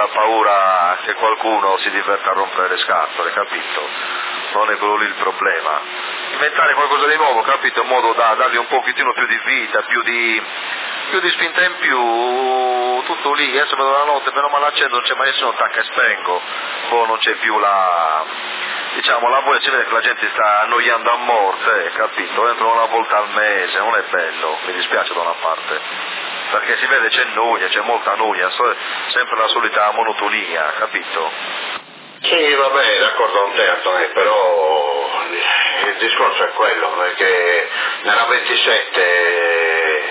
ha paura che qualcuno si diverta a rompere le scatole, capito? Non è quello lì il problema. Inventare qualcosa di nuovo, capito? In modo da dargli un pochettino più di vita, più di spinta in più, tutto lì. Adesso vedo la notte, meno male accendo, non c'è mai nessuno, tacca e spengo, poi non c'è più la voglia, si vede che la gente sta annoiando a morte, capito? Entrano una volta al mese, non è bello, mi dispiace da una parte, perché si vede c'è noia, c'è molta noia, sempre la solita monotonia, capito? Sì, vabbè, d'accordo con te Antonio, però il discorso è quello, perché nella 27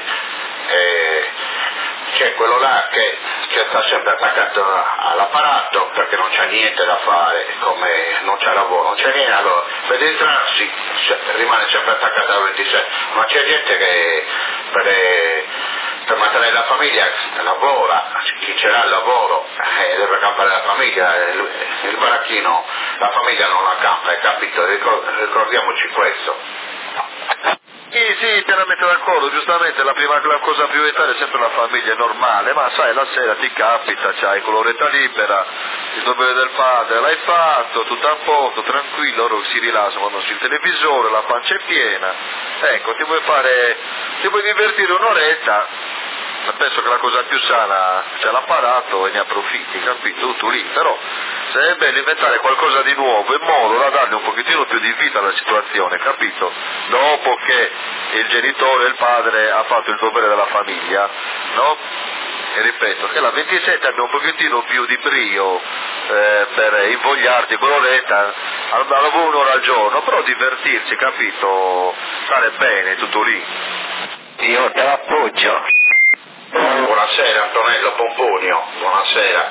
c'è quello là che sta sempre attaccato all'apparato perché non c'è niente da fare, come non c'è lavoro, non c'è niente, allora per distrarsi rimane sempre attaccato alla 27, ma c'è gente che per mantenere la famiglia lavora, chi ce l'ha il lavoro deve campare la famiglia, il baracchino la famiglia non la campa, hai capito? Ricordiamoci questo. Sì, pienamente d'accordo, giustamente la cosa prioritaria è sempre la famiglia, è normale, ma sai, la sera ti capita, c'hai quell'oretta libera, il dovere del padre l'hai fatto, tutto a posto, tranquillo, loro si rilassano quando sul televisore, la pancia è piena, ecco, ti vuoi divertire un'oretta, penso che la cosa più sana c'è l'apparato e ne approfitti, capito? Tutto lì, però sarebbe bello inventare qualcosa di nuovo in modo da dargli un pochettino più di vita alla situazione, capito? Dopo che il genitore, il padre ha fatto il dovere della famiglia, no? E ripeto, che la 27 abbia un pochettino più di brio per invogliarti quell'oretta, almeno un'ora al giorno, però divertirsi, capito? Stare bene, tutto lì. Io te l'appoggio. Buonasera Antonello Pomponio, buonasera.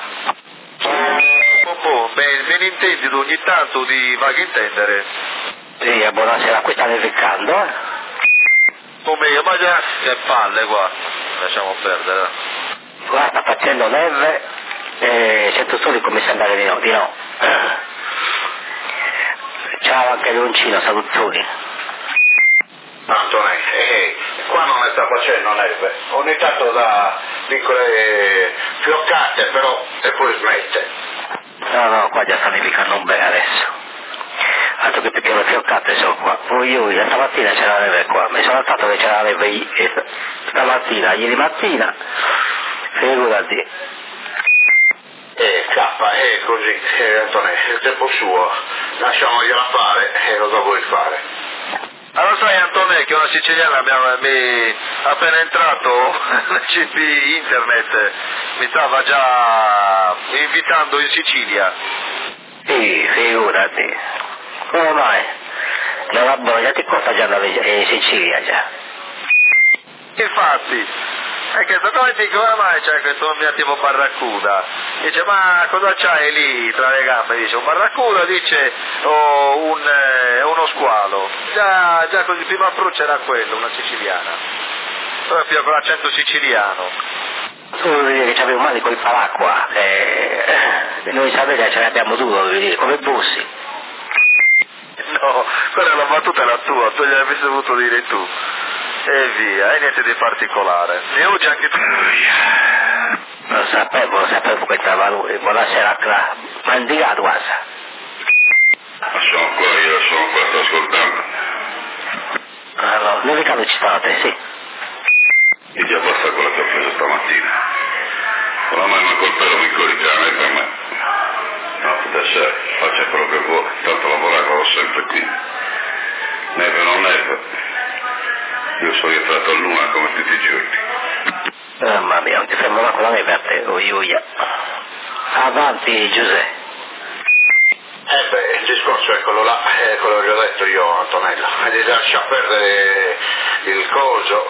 Ben intendi ogni tanto di vago intendere? Sì, buonasera, qui sta nevicando, Come io, ma già che palle qua, lasciamo perdere. Qua sta facendo neve e sento solo come sembra di no. Ciao anche Leoncino, saluzzoni. Antonello, qua non ne sta facendo neve, ogni tanto da piccole fioccate però e poi smette. No, qua già sta nevicando un bene adesso. Altro che piccole fioccate sono qua. Poi io stamattina c'era la neve qua, mi sono alzato che c'era la neve stamattina, ieri mattina, figurati. Scappa, così, Antonello, il tempo suo, lasciamogliela fare, cosa vuoi fare? Allora sai Antonello che una siciliana appena entrato nel CP internet mi stava già invitando in Sicilia. Sì, figurati. Come mai? La Bologna ti costa già andare in Sicilia già. Infatti, è che esattamente come mai c'è questo mio tipo barracuda? Dice, ma cosa c'hai lì tra le gambe? Dice, un barracuda, dice, o uno squalo. Già così, il primo approccio era quello, una siciliana. Proprio con l'accento siciliano. Tu devi dire che c'avevo male col paracqua, noi sapete ce l'abbiamo duro, come bussi. No, quella è la battuta è la tua, tu gliel'avresti dovuto dire tu. E via, e niente di particolare. E oggi anche tu. Lo sapevo che stava lui, buonasera Cla. Ma indicato guarda. Ma sono ancora io, sto ascoltando. Allora, nevicando ci state, sì. E già basta quello che ho preso stamattina. Oramai mi colpello mi coricare per me. No, adesso faccia quello che vuole, tanto lavoravo sempre qui. Neve o non neve. Io sono rientrato a luna come tutti i giorni. Mamma mia, non ti fermo con la neve a te, uia. Avanti Giuseppe. Il discorso è quello là, quello che ho detto io Antonello, di lascia perdere il coso,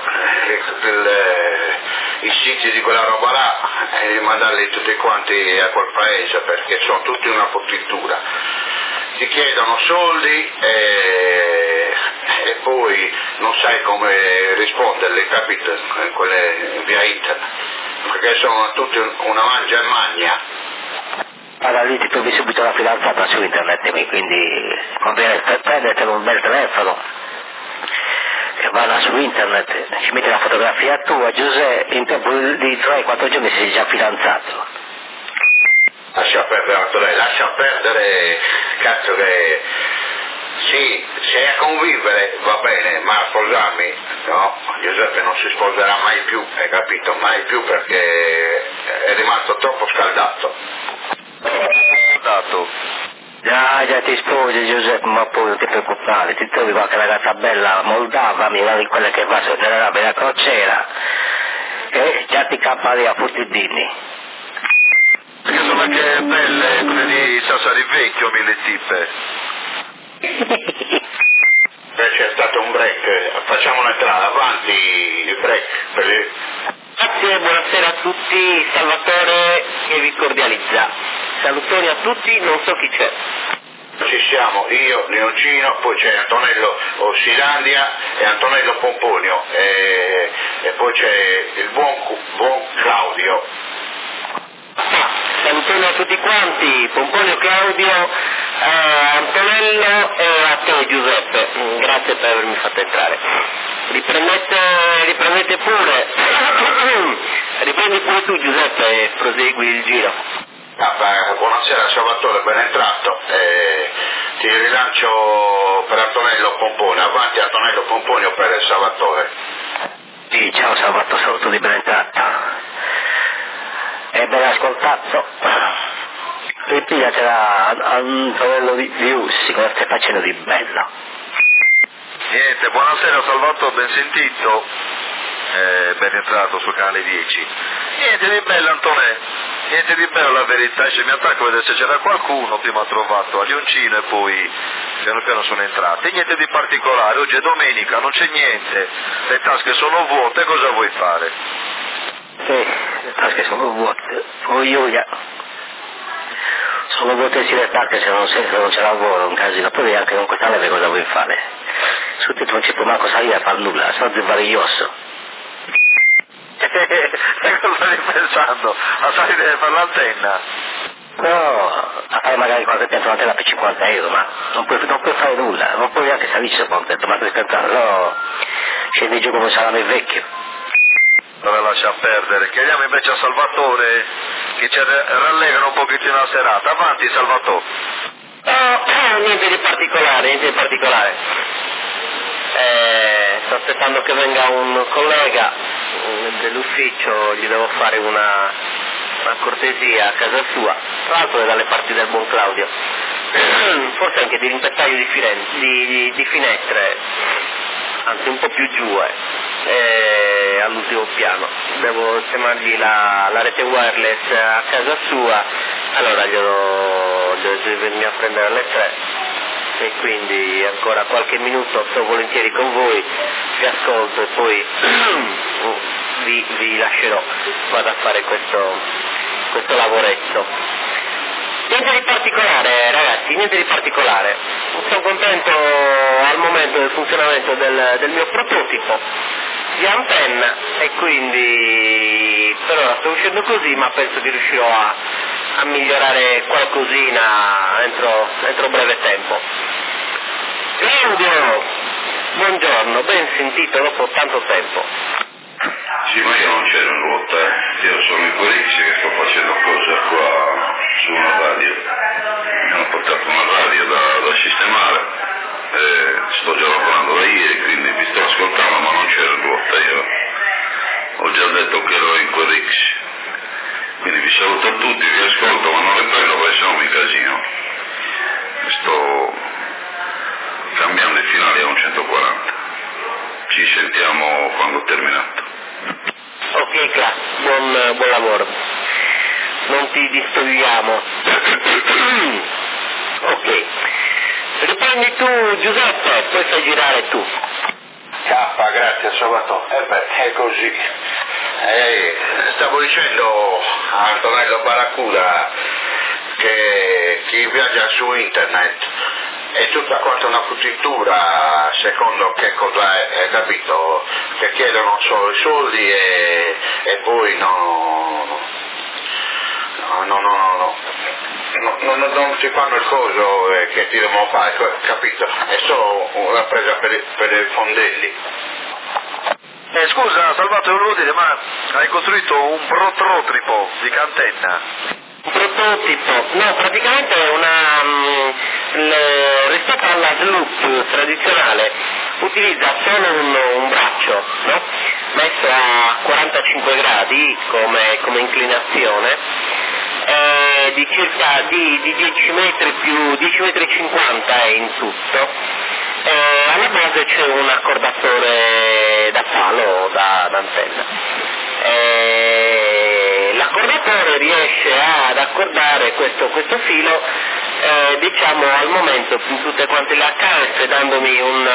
i siti di quella roba là e di mandarli tutti quanti a quel paese perché sono tutti una fortittura. Ti chiedono soldi e poi non sai come risponderli, capito? Quelle via internet, perché sono tutti una mangia e magna. Allora lì ti trovi subito la fidanzata su internet, quindi conviene prendertelo un bel telefono e vada su internet, ci metti la fotografia tua, Giuseppe, in tempo di 3-4 giorni sei già fidanzato. perdere Antonello, lascia perdere, cazzo che... Sì, se a convivere va bene, ma a sposarmi, no, Giuseppe non si sposerà mai più, hai capito? Mai più perché è rimasto troppo scaldato. Già ti sposi Giuseppe, ma poi non ti preoccupare, ti trovi qualche ragazza bella moldava, mi va di quella che va sotto la crociera e già ti campa lì a Fortidini. Perché sono anche belle, quelle di Sassari Vecchio, mille tippe. C'è stato un break, facciamo un'entrata, avanti il break. Grazie, buonasera a tutti, Salvatore che vi cordializza. Salutoni a tutti, non so chi c'è. Ci siamo, io, Leoncino, poi c'è Antonello Ossilandia e Antonello Pomponio e poi c'è il buon Claudio. Salutoni a tutti quanti, Pomponio, Claudio, Antonello e a te Giuseppe, grazie per avermi fatto entrare. Riprendete pure, riprendi pure tu Giuseppe e prosegui il giro. Buonasera Salvatore, ben entrato. Ti rilancio per Antonello Pomponio, avanti Antonello Pomponio per Salvatore. Sì, ciao Salvatore, saluto di ben entrato. E ben ascoltato. Ripigliatela a Antonello di Ussi, cosa stai facendo di bello? Niente, buonasera Salvatore, ben sentito, ben entrato sul canale 10. Niente di bello Antonello, niente di bello la verità, mi attacco a vedere se c'era qualcuno, prima ho trovato a Leoncino e poi piano piano sono entrati. Niente di particolare, oggi è domenica, non c'è niente, le tasche sono vuote, cosa vuoi fare? Sì, le tasche sono vuote, sono vuote sì le tasche se non c'è lavoro, un casino, poi anche con questa leve cosa vuoi fare? Su te non ci può manco salire a far nulla, sono zivariglioso. Sai cosa stai pensando? A salire per l'antenna? No, a fare magari qualche tempo un'antenna per 50 euro, ma non puoi fare nulla, non puoi neanche salirci sopra un tetto, ma devi scherzare, no, scendi giù come un salame vecchio. Dove lascia perdere, chiediamo invece a Salvatore che ci rallegra un pochettino la serata. Avanti Salvatore. Niente di particolare. Sto aspettando che venga un collega dell'ufficio, gli devo fare una cortesia a casa sua, tra l'altro è dalle parti del buon Claudio, forse anche di rimpettaio di finestre, anzi un po' più giù, all'ultimo piano. Devo sistemargli la rete wireless a casa sua, allora devo venire a prendere alle 3 e quindi ancora qualche minuto sto volentieri con voi, vi ascolto e poi vi lascerò, vado a fare questo lavoretto. Niente di particolare ragazzi, niente di particolare, sono contento al momento del funzionamento del mio prototipo di antenna e quindi per ora sto uscendo così, ma penso che riuscirò a migliorare qualcosina entro breve tempo. Claudio, buongiorno, ben sentito dopo tanto tempo. Sì, ma io non c'ero in ruota, io sono in Corixi che sto facendo cose qua su una radio, mi hanno portato una radio da sistemare, sto già lavorando da ieri, quindi vi sto ascoltando, ma non c'ero in ruota, io ho già detto che ero in Corixi, quindi vi saluto a tutti, vi ascolto, ma non le prendo perché sennò mi casino, sto cambiando i finali a un 140, ci sentiamo quando ho terminato. Ok, buon lavoro. Non ti distogliamo. Ok. Riprendi tu Giuseppe, poi fai girare tu. Grazie Salvatore. È così. Stavo dicendo a Antonello Barracuda che chi viaggia su internet è tutta quanta una futitura secondo che cosa è, capito? Che chiedono solo i soldi e poi non si fanno il coso che ti devono fare, capito? È solo una presa per i fondelli. Scusa Salvatore, volevo dire, ma hai costruito un prototipo di antenna? Un tipo, no, praticamente è rispetto alla loop tradizionale utilizza solo un braccio, no? Messo a 45 gradi come inclinazione, di circa di 10 metri più 10 metri e 50 in tutto. Alla base c'è un accordatore da palo d'antenna. L'accordatore riesce ad accordare questo filo, diciamo al momento in tutte quante le HF, dandomi un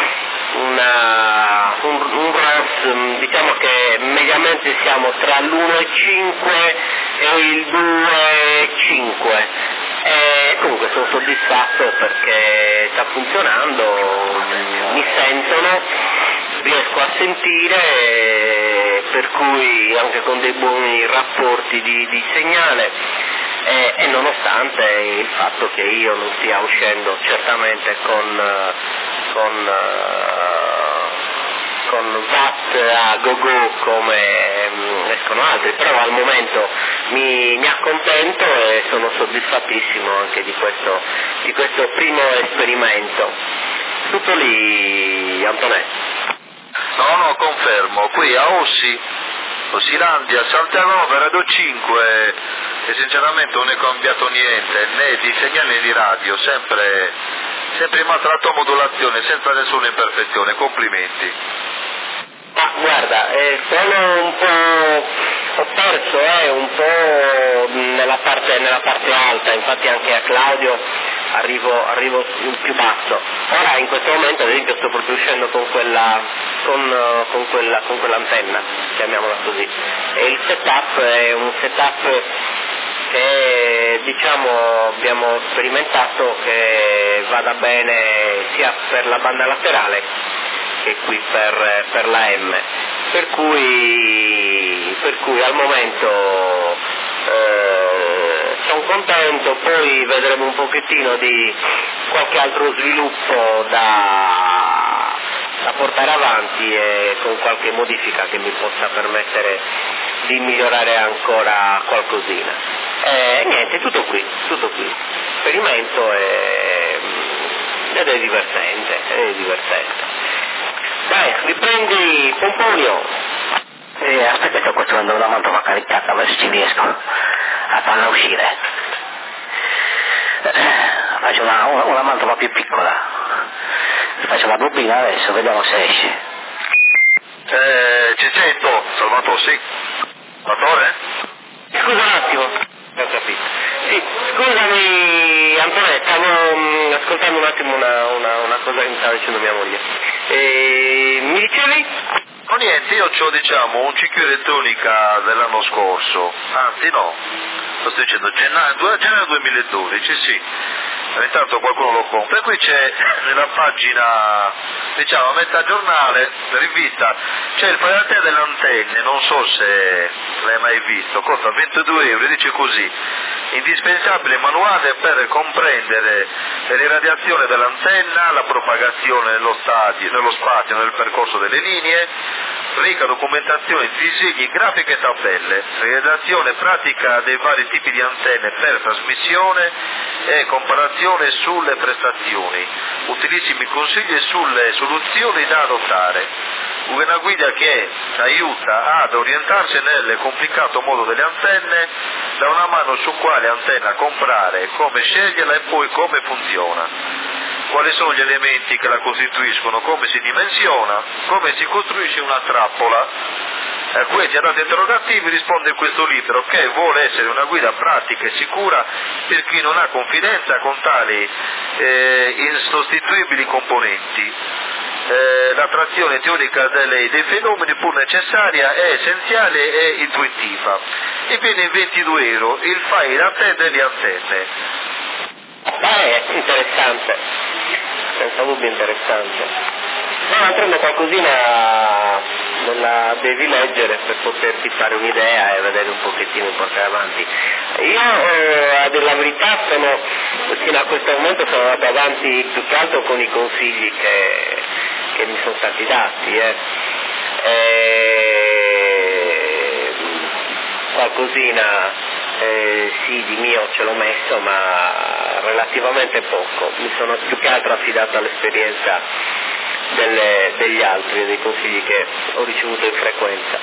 ROS, diciamo che mediamente siamo tra l'1,5 e il 2,5. Comunque sono soddisfatto perché sta funzionando, mi sentono, riesco a sentire, per cui anche con dei buoni rapporti di segnale, e nonostante il fatto che io non stia uscendo certamente con watt a go-go come escono altri, però al momento mi accontento e sono soddisfattissimo anche di questo primo esperimento. Tutto lì, Antonetto? No, confermo, qui a Ossilandia, Santiago, Radio 5, e sinceramente non è cambiato niente, né di segnale né di radio, sempre in maltratto modulazione, senza nessuna imperfezione, complimenti. Ma guarda, sono un po', ho perso un po' nella parte alta, infatti anche a Claudio arrivo più basso. Ora in questo momento ad esempio sto proprio uscendo con quell'antenna, chiamiamola così, e il setup è un setup che diciamo abbiamo sperimentato che vada bene sia per la banda laterale che qui per la M, per cui al momento sono contento, poi vedremo un pochettino di qualche altro sviluppo da portare avanti e con qualche modifica che mi possa permettere di migliorare ancora qualcosina. Niente, tutto qui, esperimento ed è divertente. Dai, riprendi Pomponio. Aspetta, sto costruendo una mantova caricata, adesso ci riesco a farla uscire. Faccio una mantova più piccola. Faccio la bobina adesso, vediamo se esce. Ci sento, Salvatore, sì. Salvatore? Scusa un attimo, ho capito. Sì, scusami Antonetta, stavo ascoltando un attimo una cosa che mi stava dicendo mia moglie. Mi dicevi? No, niente, io ho un ciclo elettronica dell'anno scorso, anzi no, lo sto dicendo, gennaio 2012, sì. Ogni tanto qualcuno lo compra, e qui c'è nella pagina, diciamo a metà giornale, rivista, c'è il paratè delle antenne, non so se l'hai mai visto, costa 22 euro, dice così: indispensabile manuale per comprendere l'irradiazione dell'antenna, la propagazione nello spazio, nel percorso delle linee, ricca documentazione, disegni, grafiche e tabelle, realizzazione pratica dei vari tipi di antenne per trasmissione e comparazione sulle prestazioni, utilissimi consigli sulle soluzioni da adottare. Una guida che aiuta ad orientarsi nel complicato mondo delle antenne, da una mano su quale antenna comprare, come sceglierla e poi come funziona, quali sono gli elementi che la costituiscono, come si dimensiona, come si costruisce una trappola. A questi ad interrogativi risponde questo libro, che vuole essere una guida pratica e sicura per chi non ha confidenza con tali insostituibili componenti. L'attrazione teorica dei fenomeni, pur necessaria, è essenziale e intuitiva. E viene 22 euro il file antenne di antenne. Interessante, senza dubbio interessante. No, prendo qualcosina, me la devi leggere per poterti fare un'idea e vedere un pochettino portare avanti. Io, a dire la verità, fino a questo momento sono andato avanti più che altro con i consigli che mi sono stati dati. Qualcosina sì, di mio ce l'ho messo, ma relativamente poco. Mi sono più che altro affidato all'esperienza degli altri e dei consigli che ho ricevuto in frequenza.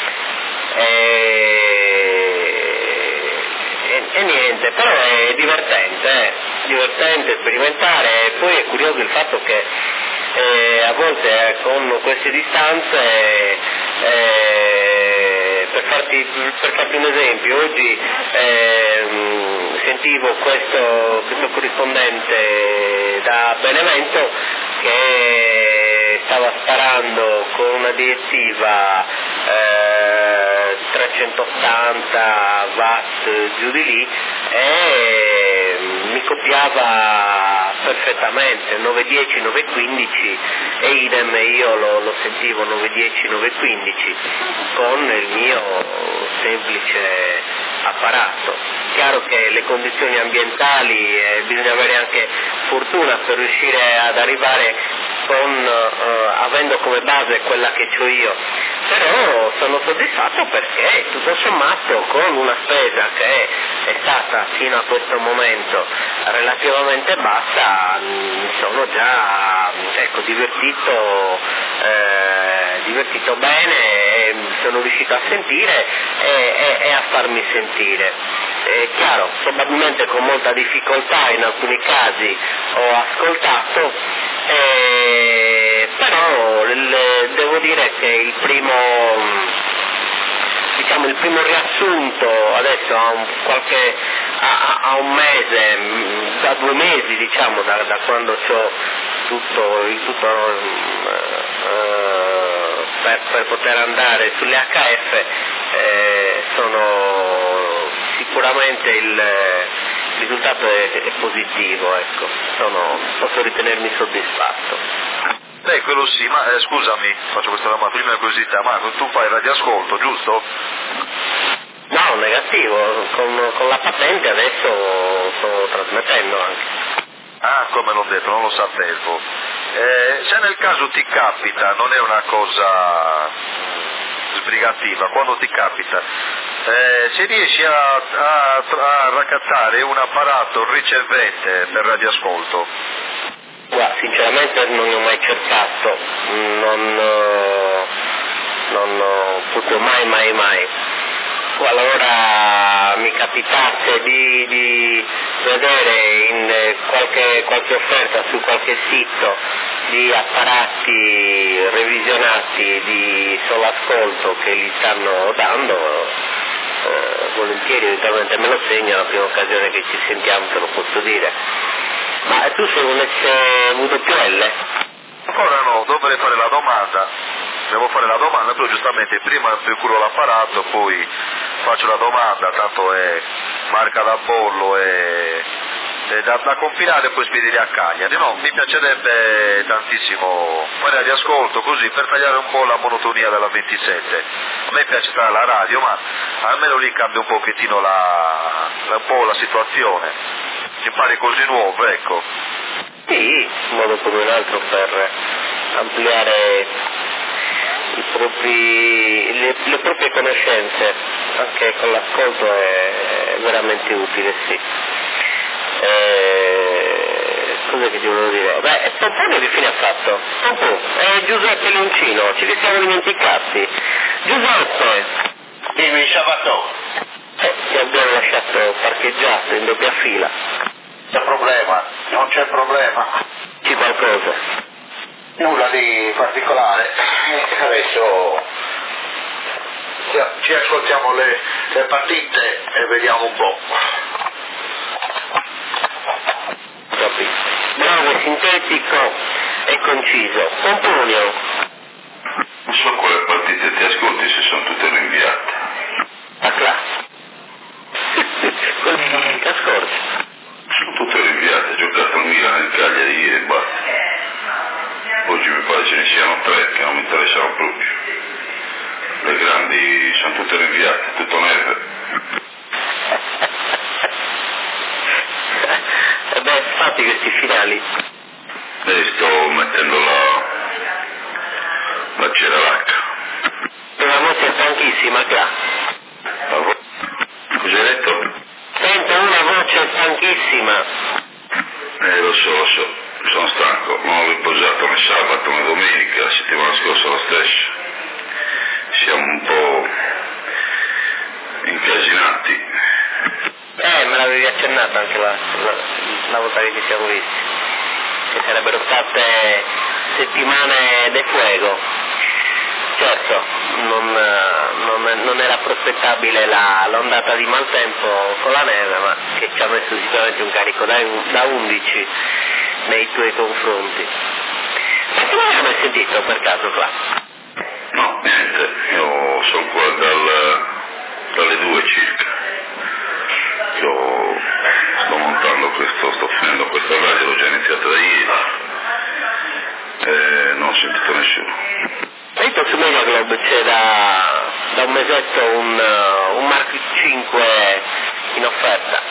E niente, però è divertente sperimentare, e poi è curioso il fatto che a volte con queste distanze, per farti un esempio, oggi sentivo questo corrispondente da Benevento che stava sparando con una direttiva 380 watt giù di lì, e mi copiava perfettamente 910, 915, e idem io lo sentivo 910, 915 con il mio semplice apparato. Chiaro che le condizioni ambientali, bisogna avere anche fortuna per riuscire ad arrivare avendo come base quella che ho io, però sono soddisfatto perché tutto sommato con una spesa che è stata fino a questo momento relativamente bassa mi sono già divertito bene, e sono riuscito a sentire e a farmi sentire. Chiaro, probabilmente con molta difficoltà in alcuni casi ho ascoltato, però devo dire che il primo riassunto adesso a un mese, da 2 mesi diciamo, da quando c'ho il tutto per poter andare sulle HF, sicuramente il risultato è positivo, ecco. Posso ritenermi soddisfatto. Quello sì, ma scusami, faccio questa domanda, prima curiosità, ma tu fai radioascolto, giusto? No, negativo, con la patente adesso sto trasmettendo anche. Ah, come l'ho detto, non lo sapevo. Se nel caso ti capita, non è una cosa sbrigativa, quando ti capita, se riesci a raccattare un apparato ricevente per radioascolto? Guarda, sinceramente non ne ho mai cercato, non proprio mai. Qualora mi capitasse di vedere in qualche offerta su qualche sito di apparati revisionati di solo ascolto che li stanno dando, volentieri eventualmente me lo segno, la prima occasione che ci sentiamo te lo posso dire. Ma tu sei un SWL? Ancora no, dovrei fare la domanda. Devo fare la domanda, però giustamente prima procuro l'apparato, poi faccio la domanda, tanto è marca da bollo e da compilare e poi spedire a Cagliari. No, mi piacerebbe tantissimo fare di ascolto così per tagliare un po' la monotonia della 27. A me piace stare alla radio, ma almeno lì cambia un pochettino un po' la situazione. Impari cose nuove, ecco. Sì, un modo come un altro per ampliare le proprie conoscenze, anche con l'ascolto è veramente utile, sì. Cos'è che ti volevo dire? Pomponio che fine ha fatto? Giuseppe Leoncino, ci siamo dimenticati. Giuseppe! Dimmi, Sabato. Ti abbiamo lasciato parcheggiato in doppia fila. Non c'è problema. C'è qualcosa? Nulla di particolare. Adesso ci ascoltiamo le partite e vediamo un po'. Bravo, sintetico e conciso. Pomponio. Non so quale partite ti ascolti se sono tutte rinviate. La classe. Quelle che scorse. Sono tutte rinviate, ha giocato il Milan in Cagliari ieri e basta. Oggi mi pare ce ne siano 3 che non mi interessano proprio. Le grandi sono tutte rinviate, tutto neve. Fatti questi finali. Sto mettendo la ceralacca. Una mossa stanchissima, qua. Cosa hai detto? stanchissima. Lo so, sono stanco, non ho riposato né sabato né domenica, la settimana scorsa lo stesso. Siamo un po' incasinati. Me l'avevi accennato anche la volta che ci siamo visti, che sarebbero state settimane de fuego. Certo, non era prospettabile l'ondata di maltempo con la neve, ma che ci ha messo sicuramente un carico da 11 nei tuoi confronti. Ma tu non hai mai sentito per caso qua? No, niente, io sono qua dalle 2 circa. Io sto finendo questa radio, l'ho già iniziata da ieri e non ho sentito nessuno. Detto su Media Globe c'è da un mesetto un Mark 5 in offerta.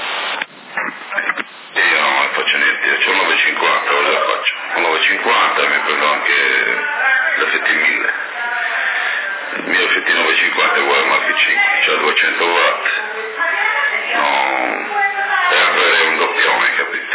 Io non faccio niente, c'ho un 950, cosa la faccio? Un 950 e mi prendo anche l'FT 1000. Il mio FT 950 è uguale al Mark 5, c'ha 200 watt. No, è avere un doppione, capito?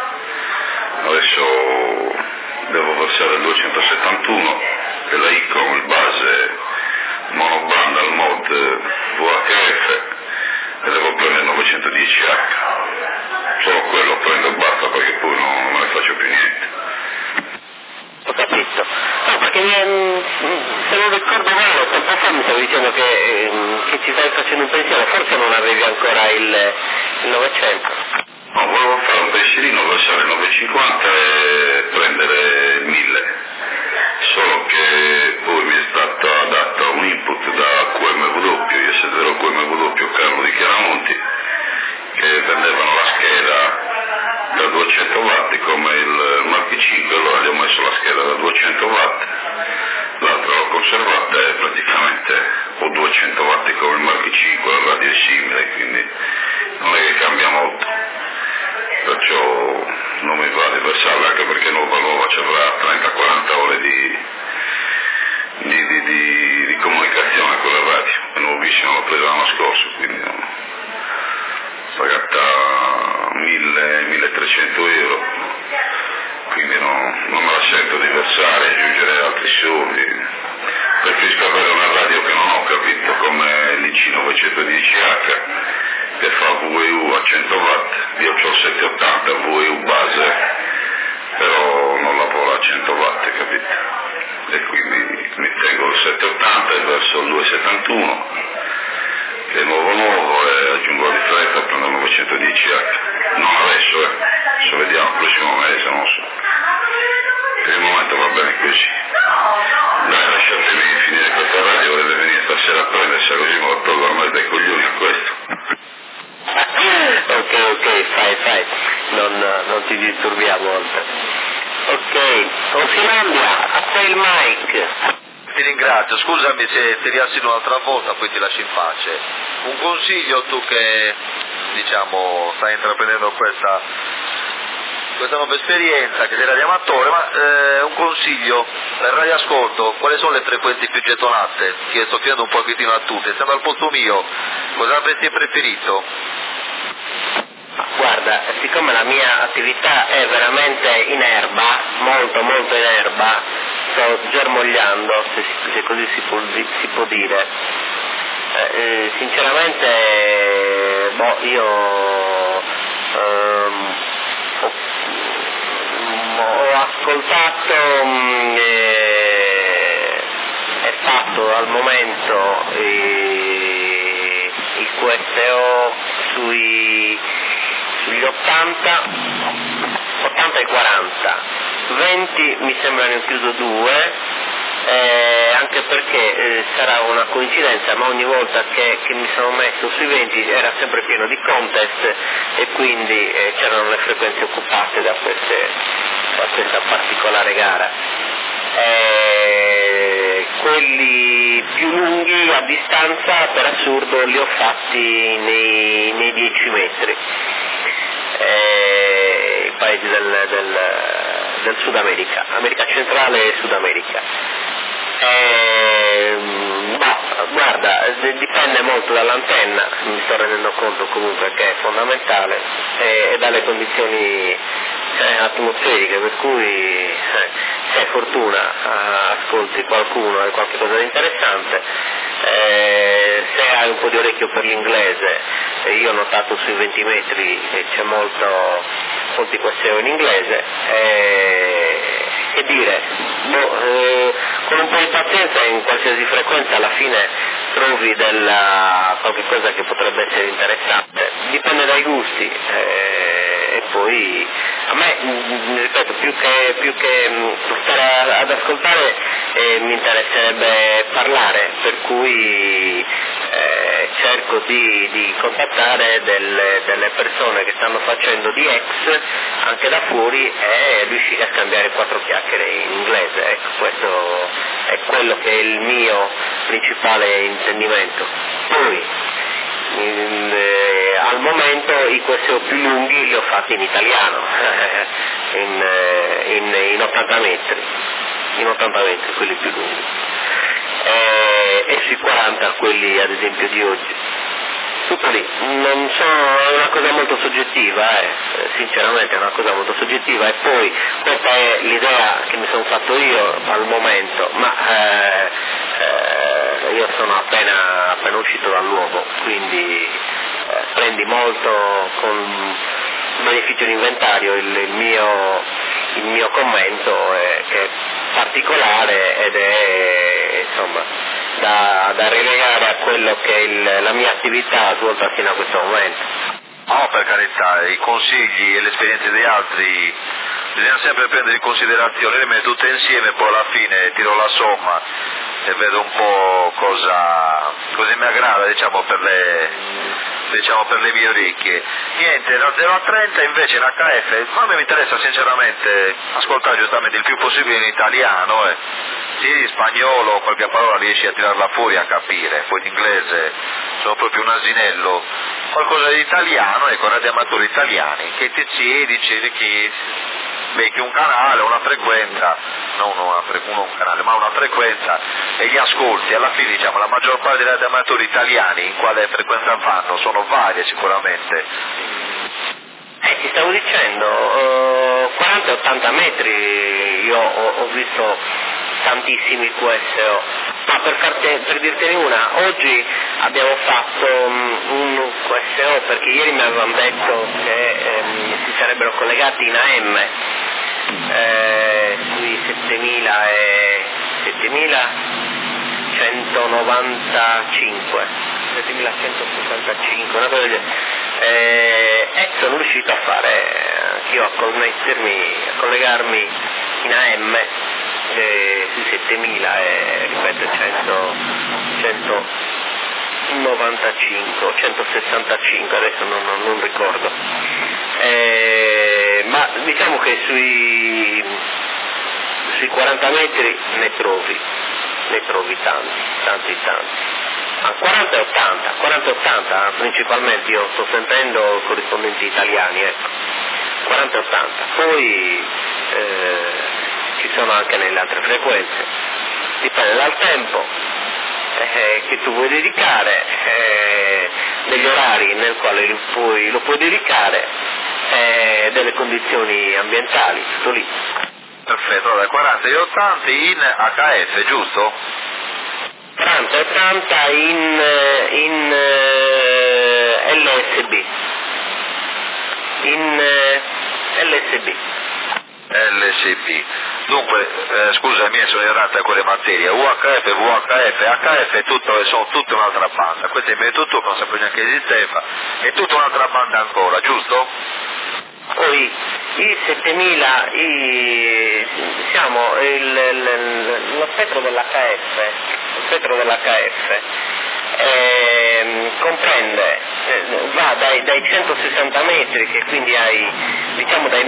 Adesso devo passare al 271 della Icon, il base monobanda al mod VHF e devo prendere 910H. Solo quello prendo e basta perché poi non me ne faccio più niente. Ho capito. No, perché se non ricordo male, tempo fa mi stavi dicendo che ci stai facendo un pensiero, forse non avevi ancora il 900. No, volevo fare un pensierino, versare il 950 e prendere il 1000. Solo che poi mi è stato dato un input da QMW, io sedero QMW Carlo di Chiaramonti, che vendevano la scheda da 200 watt come il Mark 5, allora gli ho messo la scheda da 200 watt, l'altra l'ho conservata e praticamente ho 200 watt come il Mark 5, la radio è simile, quindi non è che cambia molto, perciò non mi va di versarla, anche perché nuova ci avrà 30-40 ore di comunicazione con la radio, è nuovissima, l'ho presa l'anno scorso, quindi no, pagata 1.300 euro, quindi non me la sento di versare, aggiungere altri soldi, preferisco avere una radio che non ho, capito, come l'IC 910H che fa VEU a 100 watt, io ho il 780 VEU base, però non lavora a 100 watt, capito? E quindi mi tengo il 780 e verso il 271, che è nuovo e aggiungo la differenza e prendo il 910H. Non adesso, adesso vediamo il prossimo mese, non so. Per il momento va bene così. Dai, lasciatemi finire questa radio, volete venire stasera a prendersi così, ma lo tolgo ormai dai coglioni a questo. Ok, fai, non ti disturbiamo oltre. Ok, Finlandia, a te il mic. Ti ringrazio, scusami se ti riassino un'altra volta, poi ti lascio in pace. Un consiglio, tu che diciamo stai intraprendendo questa nuova esperienza, che sei radioamatore, ma un consiglio per radioascolto, quali sono le frequenze più gettonate? Che sto chiedendo un pochettino a tutti, essendo al posto mio, cosa avresti preferito? Guarda, siccome la mia attività è veramente in erba, molto in erba, sto germogliando, se così si può dire. Sinceramente, io ho ascoltato e fatto al momento il QSO sugli 80 e 40, 20 mi sembrano in chiuso 2, anche perché sarà una coincidenza, ma ogni volta che mi sono messo sui 20 era sempre pieno di contest e quindi c'erano le frequenze occupate da questa particolare gara. Quelli più lunghi a distanza per assurdo li ho fatti nei 10 metri, i paesi del Sud America, America centrale e Sud America. Guarda, dipende molto dall'antenna, mi sto rendendo conto comunque che è fondamentale, e dalle condizioni atmosferiche, per cui se hai fortuna ascolti qualcuno e qualche cosa di interessante, se hai un po' di orecchio per l'inglese, io ho notato sui 20 metri che c'è molti QSO in inglese, che dire, con un po' di pazienza in qualsiasi frequenza alla fine trovi qualche cosa che potrebbe essere interessante, dipende dai gusti, e poi a me, ripeto, più che stare ad ascoltare, mi interesserebbe parlare, per cui cerco di contattare delle persone che stanno facendo di ex anche da fuori e riuscire a scambiare 4 chiacchiere in inglese. Ecco, questo è quello che è il mio principale intendimento. Poi al momento i QSO più lunghi li ho fatti in italiano, in 80 metri, quelli più lunghi, e sui 40 quelli ad esempio di oggi. Tutto lì, non so, è una cosa molto soggettiva, sinceramente è una cosa molto soggettiva, e poi questa è l'idea che mi sono fatto io al momento, ma io sono appena uscito dall'uovo, quindi prendi molto con beneficio di inventario il mio commento, che è particolare ed è insomma da relegare a quello che è la mia attività svolta fino a questo momento. No, per carità, i consigli e le esperienze degli altri bisogna sempre prendere in considerazione, le metto tutte insieme, poi alla fine tiro la somma e vedo un po' cosa mi aggrada, diciamo, per le mie orecchie. Niente, da 0 a 30 invece in HF, a me mi interessa sinceramente ascoltare giustamente il più possibile in italiano, sì, in spagnolo qualche parola riesci a tirarla fuori, a capire, poi in inglese sono proprio un asinello, qualcosa di italiano, ecco, radioamatori italiani, che ti chiedi che becchi un canale, una frequenza, non un canale, ma una frequenza, e gli ascolti, alla fine diciamo la maggior parte dei radioamatori italiani in quale frequenza vanno, sono varie sicuramente. Ti stavo dicendo, 40-80 metri, io ho visto tantissimi QSO, ma per dirtene una, oggi abbiamo fatto un QSO perché ieri mi avevano detto che si sarebbero collegati in AM sui 7195, una cosa del genere, e sono riuscito a fare anch'io a collegarmi in AM sui 7000 e ripeto 195 o 165, adesso non ricordo, ma diciamo che sui 40 metri ne trovi tanti. A 40 e 80 principalmente io sto sentendo corrispondenti italiani, ecco, 40 e 80, poi ci sono anche nelle altre frequenze, dipende dal tempo che tu vuoi dedicare, degli orari nel quale lo puoi dedicare, delle condizioni ambientali, tutto lì. Perfetto, allora 40 e 80 in HF, giusto? 40 e 80 in LSB. LSB. Dunque, scusami, sono errata a quelle materie, UHF, VHF, HF sono tutta un'altra banda, questo è il metodo che non sapevo neanche esisteva, è tutta un'altra banda ancora, giusto? Poi i 7000, diciamo, lo spettro dell'HF comprende, va dai 160 metri, che quindi hai, diciamo, dai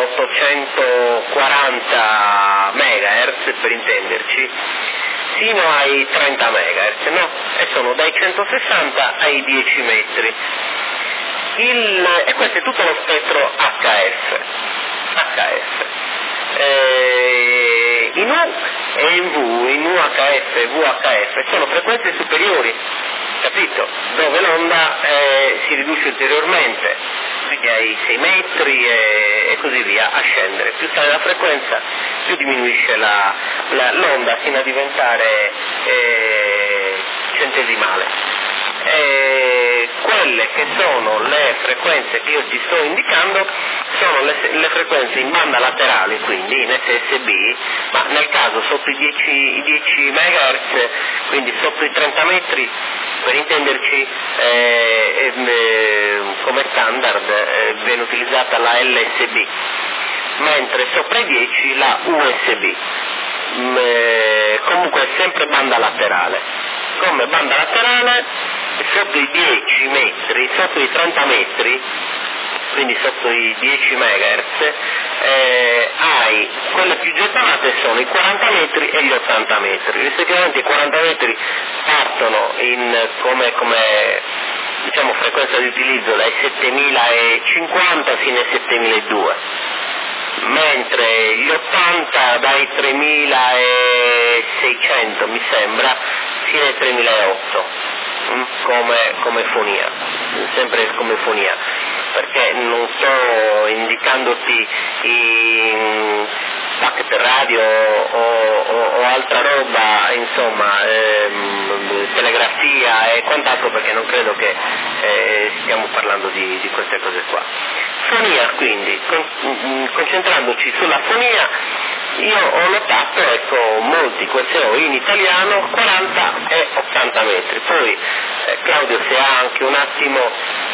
1840 MHz per intenderci, fino ai 30 MHz, no? E sono dai 160 ai 10 metri. E questo è tutto lo spettro HF. In e in UHF e VHF sono frequenze superiori, capito? Dove l'onda si riduce ulteriormente, quindi ai 6 metri e così via, a scendere. Più sale la frequenza, più diminuisce l'onda fino a diventare centesimale. Quelle che sono le frequenze che io ti sto indicando sono le frequenze in banda laterale, quindi in SSB, ma nel caso sotto i 10 MHz, quindi sotto i 30 metri, per intenderci, come standard viene utilizzata la LSB, mentre sopra i 10 la USB. Comunque è sempre banda laterale. Come banda laterale, sotto i 10 metri, sotto i 30 metri, quindi sotto i 10 MHz, hai quelle più gettonate sono i 40 metri e gli 80 metri. Rispettivamente i 40 metri partono come diciamo frequenza di utilizzo dai 7050 fino ai 7200, mentre gli 80 dai 3600 mi sembra fino ai 3008 come fonia, sempre come fonia, perché non sto indicandoti i packet radio o altra roba, insomma, telegrafia e quant'altro, perché non credo che stiamo parlando di queste cose qua. Fonia, quindi, concentrandoci sulla fonia, io ho notato, ecco, molti QSO in italiano 40 e 80 metri. Poi Claudio, se ha anche un attimo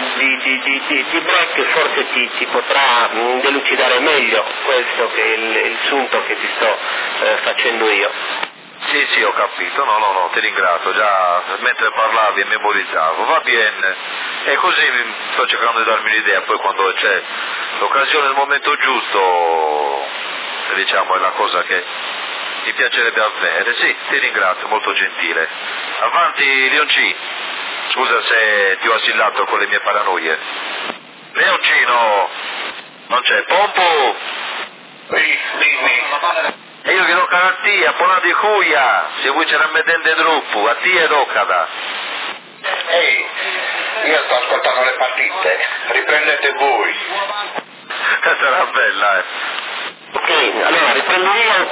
di break, forse ti potrà delucidare meglio questo che è il sunto che ti sto facendo io. Sì, ho capito, no, ti ringrazio, già mentre parlavi memorizzavo, va bene, e così sto cercando di darmi un'idea, poi quando c'è l'occasione, il momento giusto, diciamo, è la cosa che mi piacerebbe avere. Sì, ti ringrazio, molto gentile. Avanti Leoncino, scusa se ti ho assillato con le mie paranoie. Leoncino, non c'è, Pompo? Sì, dimmi. E io che do carattia, buona di cuia, se vuoi ce la mettente in gruppo, a te e doccata. Ehi, io sto ascoltando le partite, riprendete voi. Sarà bella, Ok, allora riprendo io,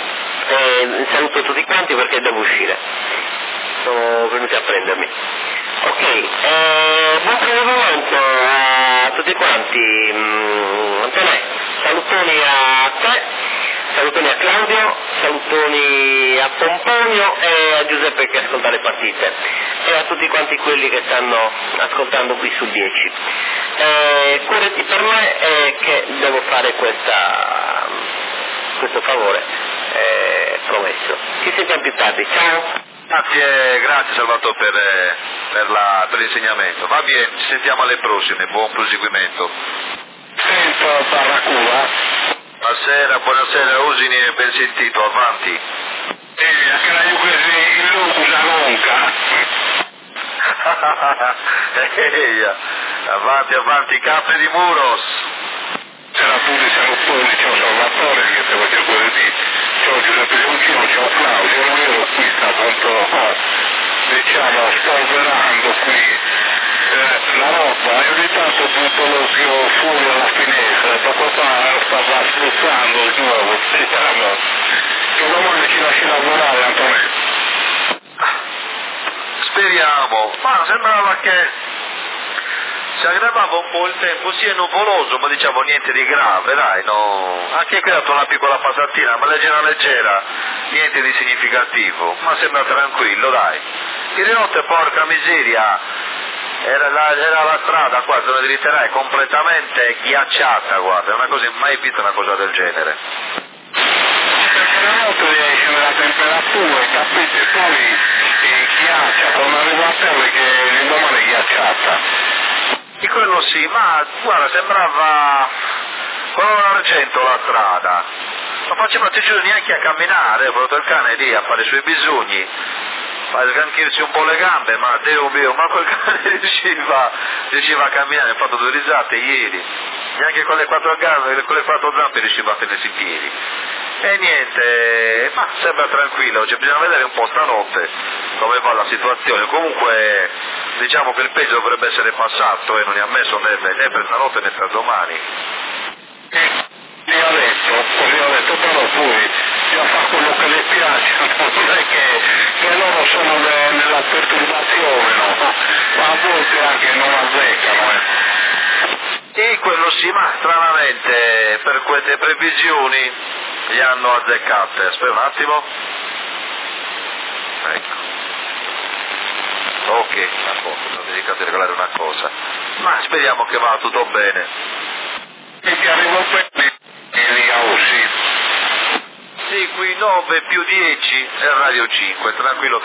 saluto tutti quanti perché devo uscire, sono venuti a prendermi. Ok, buon proseguimento a tutti quanti. Antonè, salutoni a te, salutoni a Claudio, salutoni a Pomponio e a Giuseppe che ascolta le partite e a tutti quanti quelli che stanno ascoltando qui sul 10. Curiosità per me è che devo fare questo favore promesso. Ci sentiamo più tardi, ciao! Grazie Salvatore per l'insegnamento. Va bene, ci sentiamo alle prossime, buon proseguimento. Sento Barracuda. Buonasera Usini, ben sentito, avanti. Anche la Juve in Luca Longa. Avanti, Capri di Muros. C'era tutti i salutori, ciao Salvatore, che te voglio pure dire. Ciao Giuseppe Leoncino, ciao Claudio, non ero qui, sta appunto, diciamo, spolverando qui la roba, e ogni tanto butto l'occhio fuori alla finestra, poco fa stava spruzzando di nuovo, diciamo, che domani ci lasci lavorare, Antonio. Speriamo, ma sembrava che si aggravava un po' il tempo, sì è nuvoloso, ma diciamo niente di grave, dai, no. Anche qui ha dato una piccola passatina, ma leggera, niente di significativo, ma sembra tranquillo, dai. Di notte, porca miseria, era la strada qua, zona di Literai, completamente ghiacciata, guarda, è una cosa, mai vista una cosa del genere. Perché la notte esce la temperatura, capite, e poi ghiaccia, quando arriva a terra che l'indomani è ghiacciata. Di quello sì, ma guarda, sembrava color argento la strada, non faceva neanche a camminare, proprio il cane lì a fare i suoi bisogni, a sganchirsi un po' le gambe, ma Dio mio, ma quel cane riusciva a camminare, ha fatto 2 risate ieri, neanche con le 4 zampe riusciva a tenersi in piedi. E niente, ma sembra tranquillo, cioè, bisogna vedere un po' stanotte come va la situazione. Comunque diciamo che il peggio dovrebbe essere passato e non è ammesso né per stanotte né per domani. Gli ha detto, però poi bisogna fare quello che le piace, non è che loro sono nella perturbazione, no? Ma a volte anche non azzeccano, E quello sì, ma stranamente per queste previsioni li hanno azzeccate. Aspetta un attimo. Ecco. Ok, d'accordo, mi ho dedicato a regalare una cosa. Ma speriamo che vada tutto bene. E ti arrivo per lì a Ossi. Sì, qui 9 più 10 è Radio 5, tranquillo.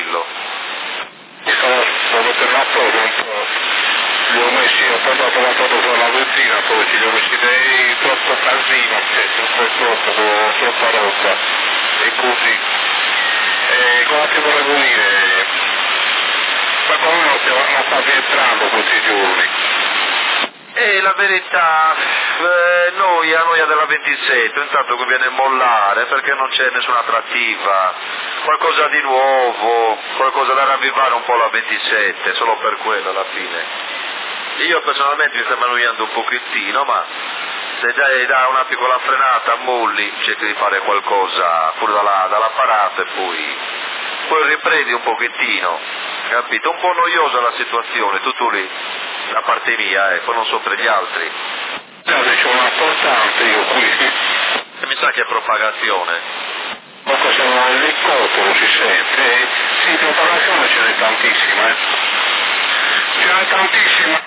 E sono tornato un po'. Li ho messi, ho portato la foto con la benzina, poi ci li ho messi dei troppo casino, troppa roba, e così. Cosa ti volevo dire? Ma come non sta rientrando questi giorni? E la verità, a noia della 27, intanto qui viene a mollare perché non c'è nessuna attrattiva, qualcosa di nuovo, qualcosa da ravvivare un po' la 27, solo per quello alla fine. Io personalmente mi sto annoiando un pochettino, ma se dai una piccola frenata a molli, cerchi di fare qualcosa pure dall'apparato e poi riprendi un pochettino, capito? Un po' noiosa la situazione, tutto lì, da parte mia, poi non so per gli altri. C'è una portante io qui. E mi sa che è propagazione. Ma questo è un elicottero, si sente? Sì, propagazione ce n'è tantissima, Ce n'è tantissima.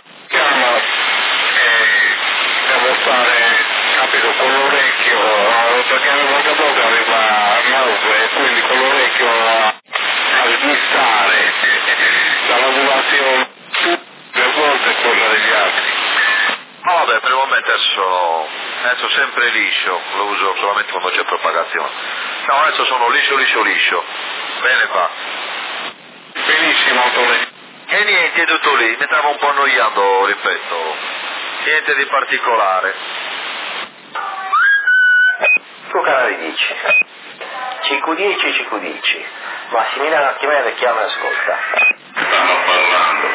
Devo fare, capito, con l'orecchio, perché una volta aveva 9 e quindi con l'orecchio a smistare la modulazione tutte le volte quella degli altri. Vabbè, per il momento adesso sempre liscio, lo uso solamente quando c'è propagazione. No, adesso sono liscio. Bene va. Benissimo, Antonio. E niente, è tutto lì, mi stavo un po' annoiando, ripeto, niente di particolare. Tu canale dici? CQ10, Massimiliano Archimede chiama e ascolta. Stanno parlando.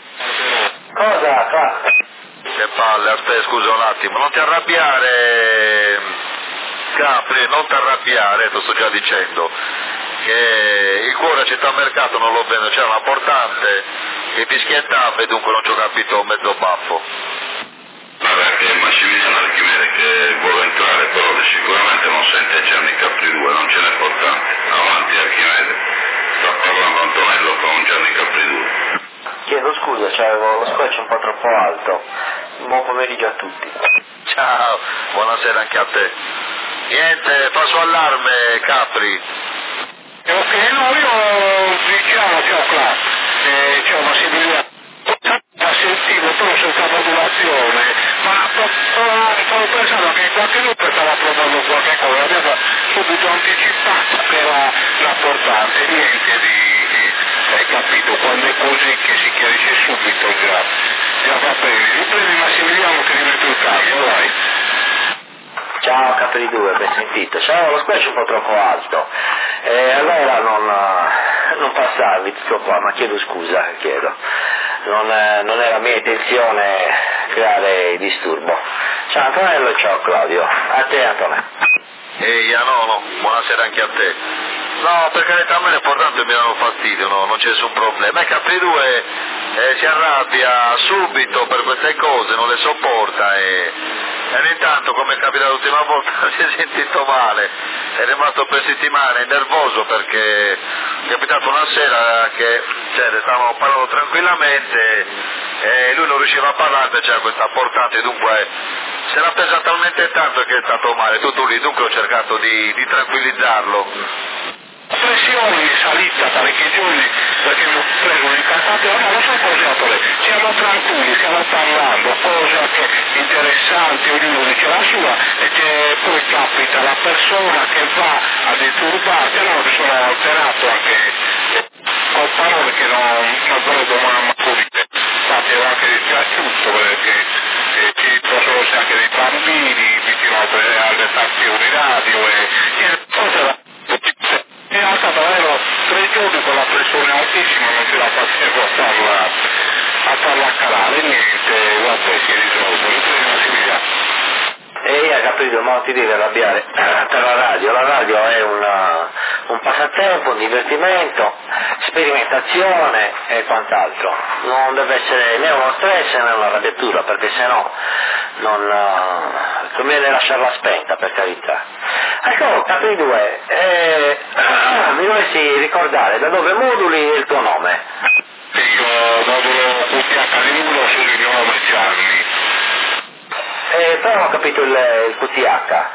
Cosa fa? Che palle, aspetta, scusa un attimo, non ti arrabbiare, Capri, non ti arrabbiare, te lo sto già dicendo, che il cuore a Città Mercato non lo vendo, c'era una portante che fischiettava e dunque non ci ho capito mezzo baffo. Vabbè, che Massimiliano Archimede che vuole entrare, però sicuramente non sente Gianni Capri 2, non ce n'è portante. Avanti Archimede, sta parlando Antonello con Gianni Capri 2. Chiedo scusa, c'avevo lo scotch un po' troppo alto. Buon pomeriggio a tutti. Ciao, buonasera anche a te. Niente, passo allarme, Capri. Ok, no, io diciamo, ciao Clark, ciao Massimiliano. Sentivo, però senza modulazione, ma stavo pensando che qualche volta stava provando qualche cosa, aveva subito anticipato che era la portante, niente di, hai capito, quando è così che si chiarisce subito già va bene. Riprendi Massimiliano che rimetto il cambio, vai. Ciao Capri 2, ben sentito. C'avevo lo squash un po' troppo alto. Allora non passarvi tutto qua, ma chiedo scusa, Non era mia intenzione creare disturbo. Ciao Antonello e ciao Claudio. A te Antonello. Ehi, no, buonasera anche a te. No, per carità, a me l'importante mi danno fastidio, no, non c'è nessun problema. E Capri 2 si arrabbia subito per queste cose, non le sopporta e intanto, come è capitato l'ultima volta, si è sentito male, è rimasto per settimane nervoso perché è capitato una sera che stavamo parlando tranquillamente e lui non riusciva a parlare perché c'era questa portante, dunque si era presa talmente tanto che è stato male, tutto lì, dunque ho cercato di tranquillizzarlo. La pressione è salita parecchi giorni perché mi ho preso l'incantato, no, non so cosa, siamo tranquilli, stiamo parlando, cose che interessanti, ognuno dice la sua e che poi capita la persona che va a disturbarti, allora mi sono alterato anche con parole che non volevo mai pulire, infatti ero anche dispiaciuto perché ci possono essere anche dei bambini vicino alle le stazioni radio e cosa è alta davvero 3 giorni con la pressione altissima, non ce la facevo a farla calare, niente, vabbè, si risolve, Massimiliano. E hai capito, ma ti devi arrabbiare per la radio è un passatempo, un divertimento, sperimentazione e quant'altro, non deve essere né uno stress né una arrabbiatura, perché sennò non conviene lasciarla spenta, per carità. Ecco, capito 2, mi dovresti ricordare da dove moduli il tuo nome? Io modulo QTH di Muros, il mio nome è Gianni. Però non ho capito il QTH.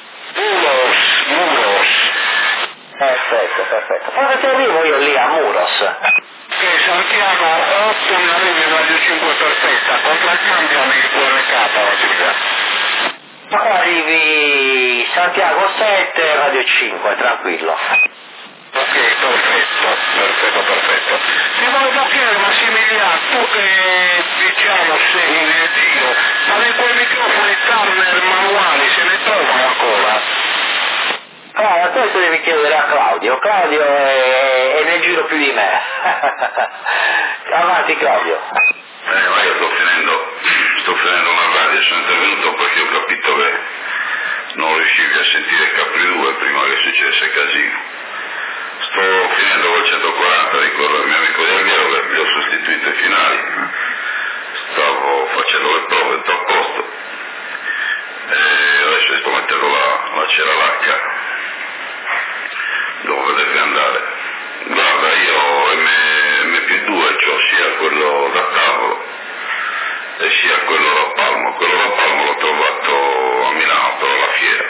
Muros. Perfetto. Quando ti arrivo io lì a Muros? Santiago 8 mi arrivi in Radio 5 perfetta, contraccambiami il QNK, Massimiliano. Ma qua arrivi Santiago 7, Radio 5, tranquillo. Ok, perfetto. Ti volevo chiedere, Massimiliano, tu che diciamo sei in Dio, ma nei tuoi microfoni Turner manuali se ne trovano ancora? Allora, questo devi chiedere a Claudio è nel giro più di me. Avanti Claudio. Ma io sto finendo una radio, sono intervenuto perché ho capito che non riuscivi a sentire Capri 2 prima che successe casino. Sto finendo col 140, ricordo il mio amico Di Alghero che gli ho sostituito i finali, stavo facendo le prove tutto a posto e adesso sto mettendo la cera lacca, devo vedervi andare. Guarda, io MP2 c'ho sia quello da tavolo e sia quello da palmo l'ho trovato a Milano per la fiera,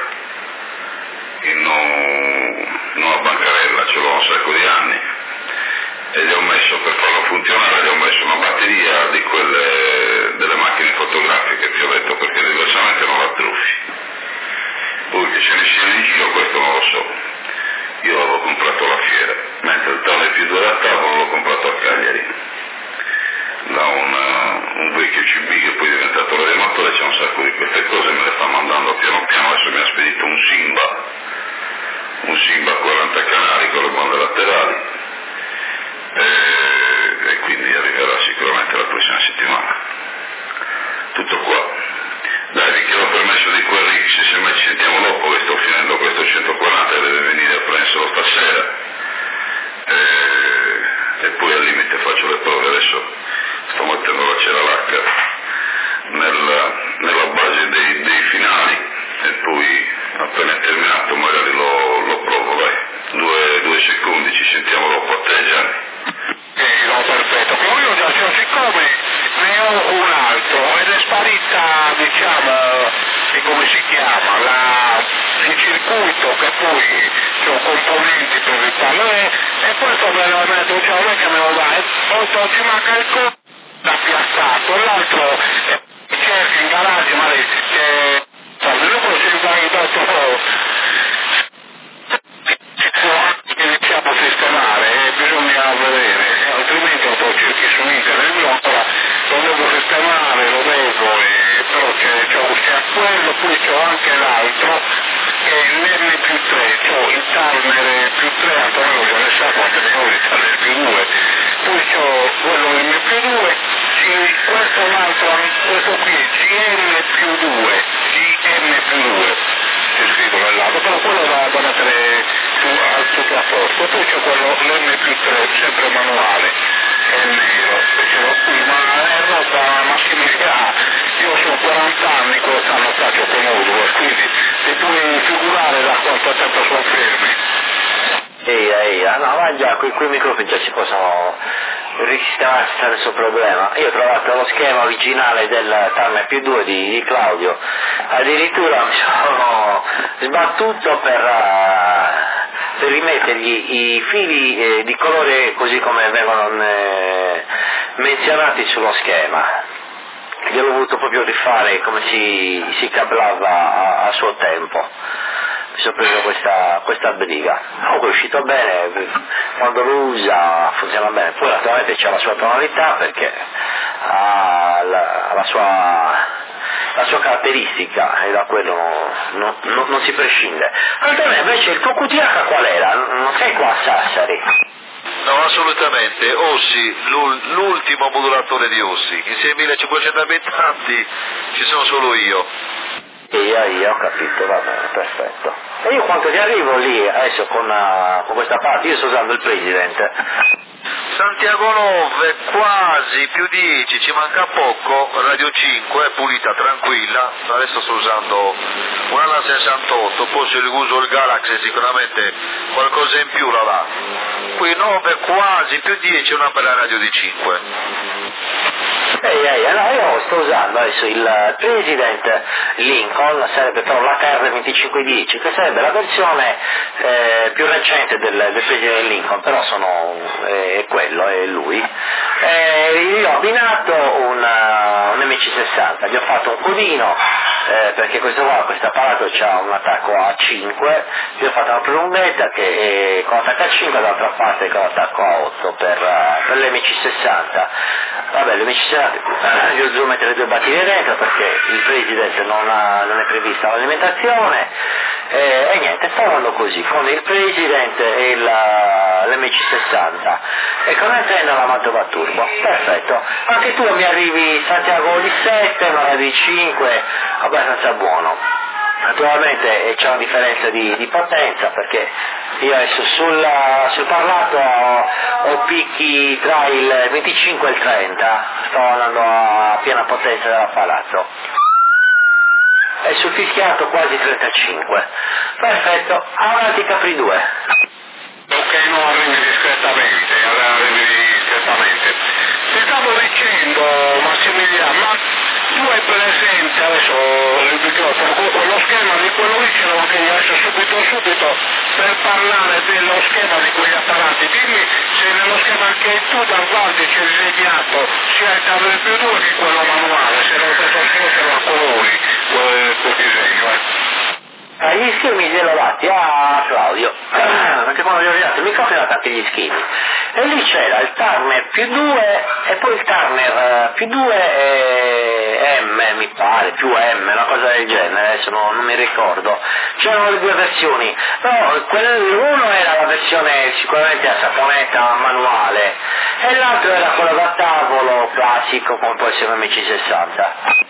in una bancarella, ce l'ho un sacco di anni e gli ho messo, per farlo funzionare, gli ho messo una batteria di quelle delle macchine fotografiche, ti ho detto, perché diversamente non la truffi. Poi che ce ne siano in giro questo non lo so, io l'avevo comprato alla fiera, mentre il tale più 2 da tavolo l'ho comprato a Cagliari da un vecchio CB che poi è diventato radioamatore, c'è un sacco di queste cose, me le sta mandando piano piano, adesso mi ha spedito un Simba 40 canali con le bande laterali e quindi arriverà sicuramente la prossima settimana. Tutto qua. Dai, vi chiedo permesso di quelli, se mai ci sentiamo dopo che sto finendo questo 140 e deve venire a prenderlo stasera e poi al limite faccio le prove. Adesso sto mettendo la cera lacca nella base dei finali e poi appena terminato magari lo provo, dai, due secondi, ci sentiamo dopo a te Gianni. No, perfetto, però io già, siccome ne ho un altro ed è sparita, diciamo, come si chiama, il circuito che poi sono componenti per il palo e questo me lo metto, cioè non è che me lo dà, e poi ci manca il costo da piazzato, l'altro cerca in garage, ma dopo si vai dopo diciamo sistemare, bisogna vedere, altrimenti lo cerchi su internet, io ancora lo devo sistemare, lo vedo, però c'è quello, poi c'ho anche l'altro che è l'M+3, c'ho il Turner +3, Antonio ce ne sa quante milioni di Turner +2, poi c'ho quello M+2, questo qui GM+2, c'è scritto nell'altro, però quello da mettere tutto a posto, poi c'è quello l'M+3, sempre manuale, è nero, ce l'ho qui, ma è roba Massimiliano, io sono 40 anni, quest'anno faccio con modulo, quindi ti puoi figurare da quanto tempo sono fermi. No, ma già, qui i microfoni già si possono risistemare senza nessun problema. Io ho trovato lo schema originale del Turner +2 di Claudio, addirittura mi sono sbattuto per rimettergli i fili di colore così come vengono menzionati sullo schema. Gliel'ho voluto proprio rifare come si cablava a suo tempo. Mi sono preso questa briga. Comunque è uscito bene, quando lo usa funziona bene. Poi naturalmente c'è la sua tonalità perché ha la sua la sua caratteristica e da quello non si prescinde. Antonio, invece il tuo QTH qual era? Non sei qua a Sassari? No, assolutamente, Ossi, l'ultimo modulatore di Ossi, in 6.500 abitanti ci sono solo io. Io ho capito, va bene, perfetto. E io quando ti arrivo lì, adesso con questa parte, io sto usando il President. Santiago 9, quasi più 10, ci manca poco, Radio 5, pulita, tranquilla, adesso sto usando una 68, poi se uso il Galaxy sicuramente qualcosa in più la va. Qui 9, quasi più 10, una bella radio di 5. No, io sto usando adesso il President Lincoln, sarebbe però l'HR2510, che sarebbe la versione più recente del President Lincoln, però è quello, è lui. Io ho abbinato un MC60, gli ho fatto un codino, perché questo apparato ha un attacco a 5, gli ho fatto una prolunghetta che con attacco a 5 dall'altra parte con attacco a 8 per l'MC60. Vabbè, l'MC60 gli ho dovuto mettere 2 batterie dentro perché il President non è prevista l'alimentazione e niente, sto andando così con il President e l'MC60 e con l'antenna la Mantova Turbo. Perfetto, anche tu mi arrivi Santiago di 7, una radio di 5, abbastanza buono. Naturalmente c'è una differenza di potenza perché io adesso sul parlato ho picchi tra il 25 e il 30, sto andando a piena potenza dell'apparato. E sul fischiato quasi 35. Perfetto, avanti Capri 2. Ok, non arrivi discretamente. Ti stavo dicendo, Massimiliano, ma tu hai presente adesso il microfono, lo schema di quello lì ce l'ho che io adesso subito per parlare dello schema di quegli apparati. Dimmi se nello schema che tu da guardi c'è disegnato sia il cavo più 2 che quello manuale, se lo stesso schema a colori quel disegno. Gli schemi glielo dati a Claudio, perché quando gli ho dato il microfono ha dato gli schemi. E lì c'era il Turner più 2 e poi il Turner più 2 e M, mi pare, più M, una cosa del genere, adesso non mi ricordo. C'erano le 2 versioni, però uno era la versione sicuramente a saponetta manuale e l'altro era quello da tavolo classico come può essere un MC60.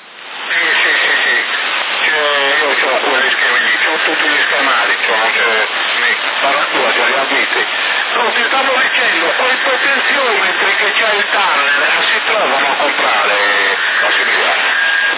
Sì. Io ho quegli schemi lì, ho tutti gli schemati, parla tua, ce li additi. No, ti stavo dicendo, quei potenziometri che c'è il Turner si trovano a comprare la Massimiliano?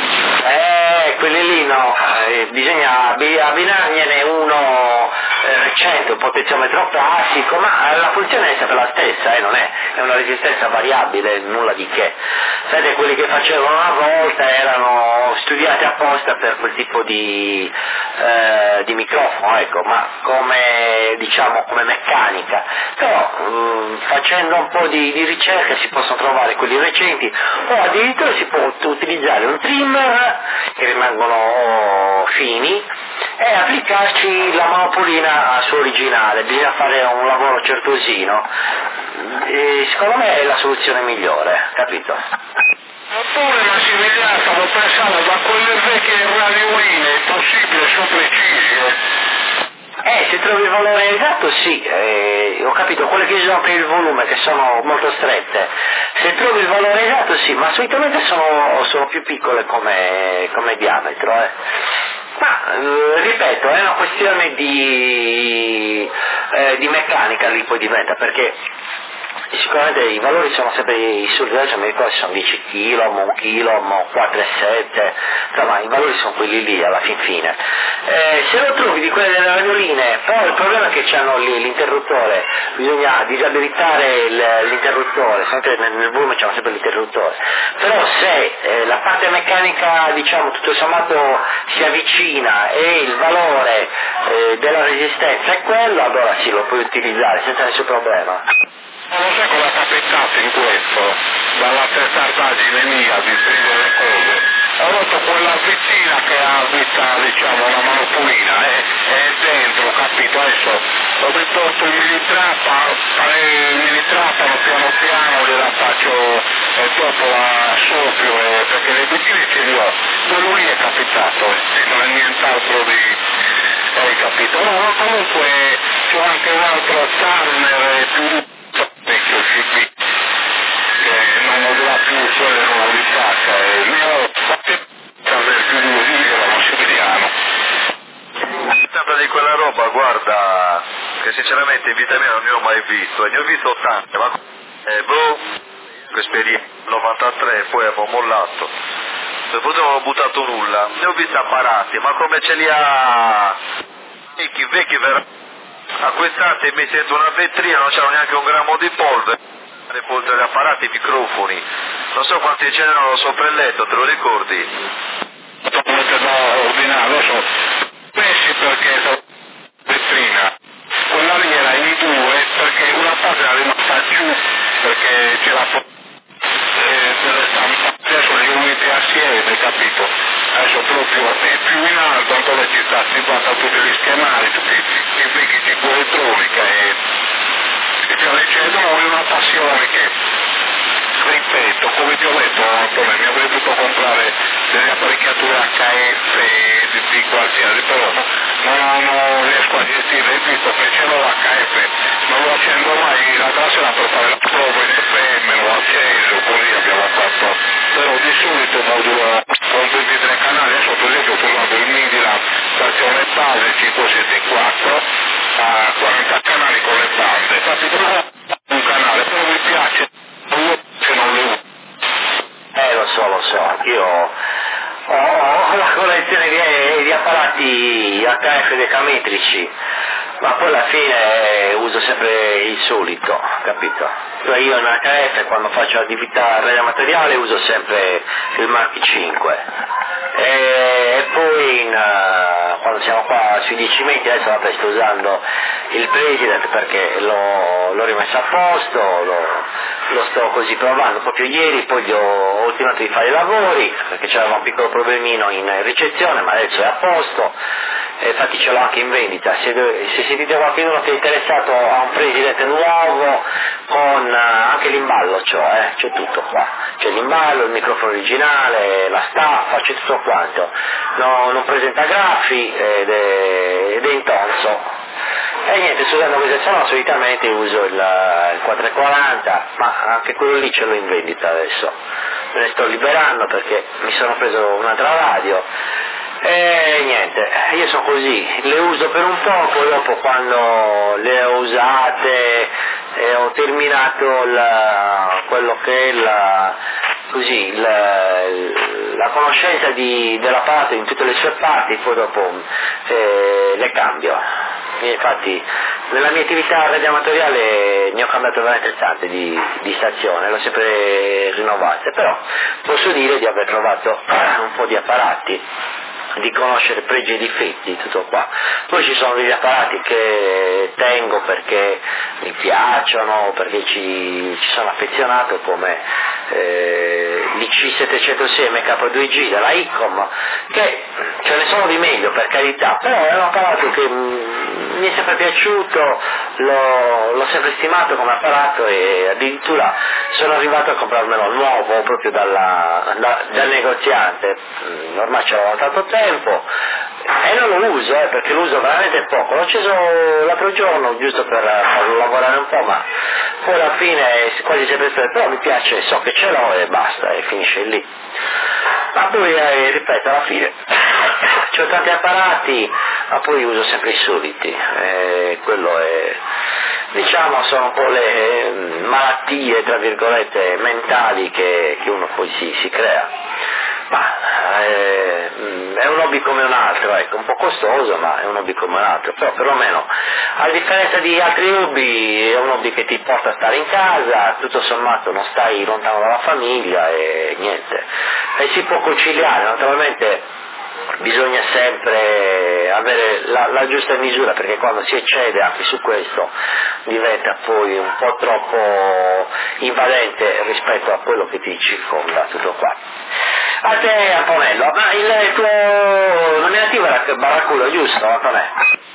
Quelli lì no, bisogna abbinargliene uno recente, un potenziometro classico, ma la funzione è sempre la stessa, non è una resistenza variabile, nulla di che. Sapete, quelli che facevano una volta erano studiati apposta per quel tipo di microfono, ecco, ma come meccanica. Però facendo un po' di ricerca si possono trovare quelli recenti o addirittura si può utilizzare un trimmer che rimangono fini e applicarci la monopolina a suo originale, bisogna fare un lavoro certosino e secondo me è la soluzione migliore, capito? Oppure Massimiliano, stavo pensando da quelle vecchie radioline è possibile so preciso? Se trovi il valore esatto sì, ho capito, quelle che usano per il volume che sono molto strette, se trovi il valore esatto sì, ma solitamente sono più piccole come diametro. Ma ripeto, è una questione di meccanica lì poi diventa, perché sicuramente i valori sono sempre i soliti, mi ricordo sono 10 kg, 1 kg, 4,7, insomma i valori sono quelli lì alla fine. Se lo trovi di quelle delle radioline, però il problema è che c'hanno lì l'interruttore, bisogna disabilitare l'interruttore, sempre nel volume c'hanno sempre l'interruttore, però se la parte meccanica tutto sommato si avvicina e il valore della resistenza è quello, allora sì, lo puoi utilizzare senza nessun problema. Non so cosa sta pensato in questo, dalla testardaggine mia di scrivere le cose. Ho rotto quella vittina che ha vista, una manopolina, e dentro capito, adesso mi porto il militrapano piano piano, gliela faccio e dopo la soffio, perché le bottiglie ce li ho, quello lì è capitato, non è nient'altro di... hai capito? No, comunque c'è anche un altro Turner più vecchio CP che non modula più quello di faccia e il mio Turner più di era Massimiliano. Sempre di quella roba, guarda, che sinceramente in vita mia non ne ho mai visto, e ne ho visto tante, ma esperienza 93 poi avevo mollato, per fortuna non ho buttato nulla, ne ho visti apparati, ma come ce li ha vecchi acquistati, mi sento una vetrina, non c'era neanche un grammo di polvere, oltre agli apparati, i microfoni, non so quanti ce n'erano sopra il letto, te lo ricordi? Come da ordinare, adesso pensi perché la vetrina, quella lì era in due perché una parte era rimasta giù perché c'era adesso li uniti assieme, capito? Adesso proprio è più in alto, ancora ci sta guarda tutti gli schemati, tutti i vecchi tipo elettronica e c'è noi una passione che, ripeto, come ti ho detto Antonio, mi avrei dovuto comprare delle apparecchiature HF di qualsiasi, però non riesco a gestire, visto che ce l'ho HF, non lo accendo mai, l'altra sera per fare la prova in FM, non l'ho acceso, così abbiamo fatto, però di solito modulo con 23 canali, adesso per esempio ho trovato il MIDI, la stazione base 574, a 40 canali con le bande, capito? Un canale, però mi piace, se non le uso. Lo so, io ho la collezione di apparati HF decametrici, ma poi alla fine uso sempre il solito, capito? Cioè io in HF quando faccio attività radioamatoriale uso sempre il Mark 5 e poi quando siamo qua sui 10 metri adesso vabbè, sto usando il President perché l'ho rimesso a posto, lo sto così provando proprio ieri, poi ho ultimato di fare i lavori perché c'era un piccolo problemino in ricezione, ma adesso è a posto, e infatti ce l'ho anche in vendita. Se sentite qualcuno che è interessato a un President nuovo con anche l'imballo c'è tutto qua, c'è l'imballo, il microfono originale, la staffa, c'è tutto quanto, non presenta graffi ed è intonso. E niente, sto usando questa, no, solitamente uso il 440, ma anche quello lì ce l'ho in vendita adesso, me ne sto liberando perché mi sono preso un'altra radio e niente, io sono così, le uso per un poco, dopo quando le ho usate e ho terminato quello che è la conoscenza dell'apparato in tutte le sue parti, poi dopo le cambio. Infatti nella mia attività radioamatoriale ne ho cambiato veramente tante di stazione, l'ho sempre rinnovate, però posso dire di aver trovato un po' di apparati, di conoscere pregi e difetti, tutto qua. Poi ci sono degli apparati che tengo perché mi piacciono, perché ci sono affezionato, come l'IC706 MK2G della ICOM, che ce ne sono di meglio per carità, però è un apparato che mi è sempre piaciuto, l'ho sempre stimato come apparato e addirittura sono arrivato a comprarmelo nuovo proprio dal negoziante, ormai ce l'ho tanto tempo e non lo uso perché lo uso veramente poco, l'ho acceso l'altro giorno giusto per farlo lavorare un po', ma poi alla fine quasi sempre però mi piace, so che ce l'ho e basta, e finisce lì. Ma poi ripeto, alla fine c'ho tanti apparati, ma poi uso sempre i soliti, quello è, diciamo, sono un po' le malattie tra virgolette mentali che uno poi si crea. Ma è un hobby come un altro, ecco, un po' costoso, ma è un hobby come un altro, però perlomeno a differenza di altri hobby è un hobby che ti porta a stare in casa, tutto sommato non stai lontano dalla famiglia e niente, e si può conciliare. Naturalmente bisogna sempre avere la giusta misura, perché quando si eccede anche su questo diventa poi un po' troppo invadente rispetto a quello che ti circonda, tutto qua. A te Antonello, ma il tuo nominativo era Barracuda, giusto Antonello?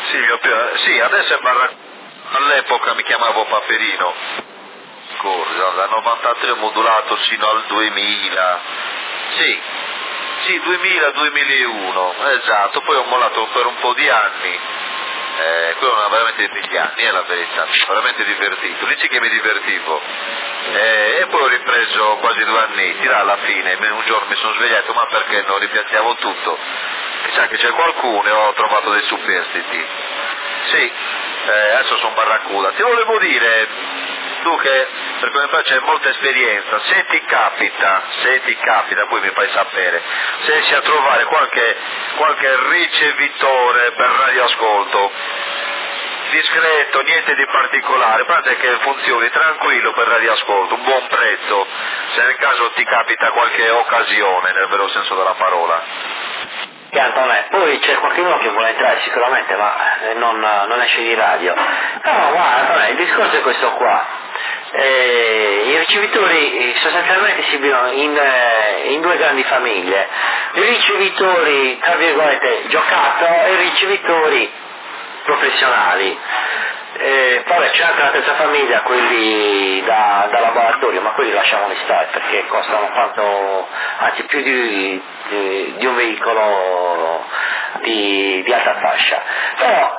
Sì, adesso è all'epoca mi chiamavo Paperino, dal 93 ho modulato fino al 2000, sì, 2000-2001, esatto, poi ho mollato per un po' di anni, quello non veramente degli anni, è la verità, veramente divertito, dici che mi divertivo, e poi ho ripreso quasi 2 anni, alla fine, un giorno mi sono svegliato, ma perché non ripiazziamo tutto? Chissà che c'è qualcuno e ho trovato dei superstiti. Sì, adesso sono barracuda. Ti volevo dire, tu che per come faccio hai molta esperienza, se ti capita, poi mi fai sapere, se riesci a trovare qualche ricevitore per radioascolto, discreto, niente di particolare, guarda che funzioni tranquillo per radioascolto, un buon prezzo, se nel caso ti capita qualche occasione, nel vero senso della parola. Poi c'è qualcuno che vuole entrare sicuramente, ma non esce di radio. No, guarda, il discorso è questo qua. I ricevitori sostanzialmente si dividono in 2 grandi famiglie, i ricevitori tra virgolette giocato e i ricevitori professionali. Poi c'è anche la terza famiglia, quelli da laboratorio, ma quelli lasciamoli stare perché costano anzi più di un veicolo di alta fascia. Però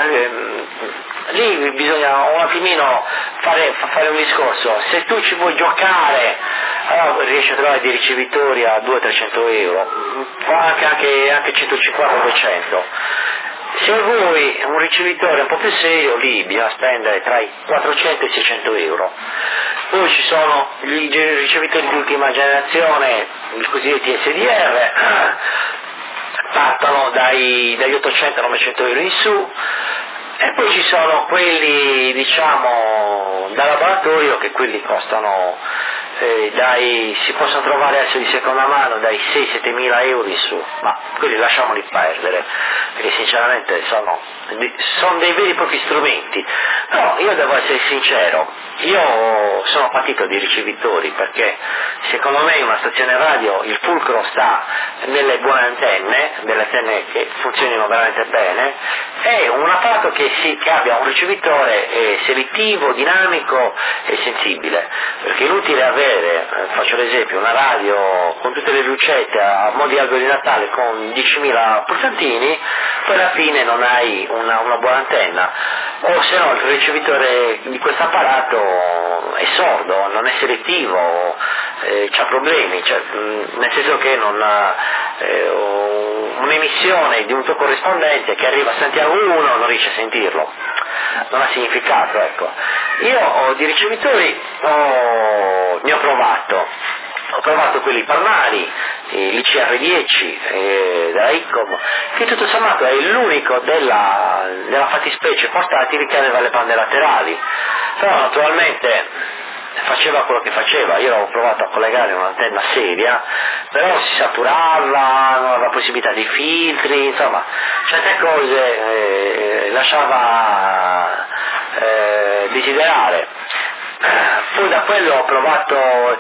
lì bisogna un attimino fare un discorso, se tu ci vuoi giocare allora riesci a trovare dei ricevitori a 200-300 euro, anche 150-200. Se vuoi un ricevitore un po' più serio, lì bisogna spendere tra i 400 e i 600 euro. Poi ci sono i ricevitori di ultima generazione, i cosiddetti SDR, partono dagli 800-900 euro in su, e poi ci sono quelli diciamo da laboratorio, che quelli costano si possono trovare adesso di seconda mano dai 6-7 mila euro in su, ma quelli lasciamoli perdere perché sinceramente sono dei veri e propri strumenti. Però io devo essere sincero, io sono partito di ricevitori perché secondo me in una stazione radio il fulcro sta nelle buone antenne, delle antenne che funzionino veramente bene, e un apparato che abbia un ricevitore selettivo, dinamico e sensibile, perché è inutile avere, faccio l'esempio, una radio con tutte le lucette a mo' di albero di Natale con 10.000 pulsantini, poi alla fine non hai una buona antenna, o se no il ricevitore di questo apparato è sordo, non è selettivo, c'ha problemi, nel senso che non ha un'emissione di un tuo corrispondente che arriva a Santiago 1 non riesce a sentirlo, non ha significato, ecco. Io di ricevitori ne ho provato quelli palmari, l'ICR10 della ICOM, che tutto sommato è l'unico della fattispecie portatili che aveva le bande laterali, però naturalmente faceva quello che faceva. Io avevo provato a collegare un'antenna seria, però si saturava, non aveva possibilità di filtri, insomma certe cose lasciava desiderare. Poi da quello ho provato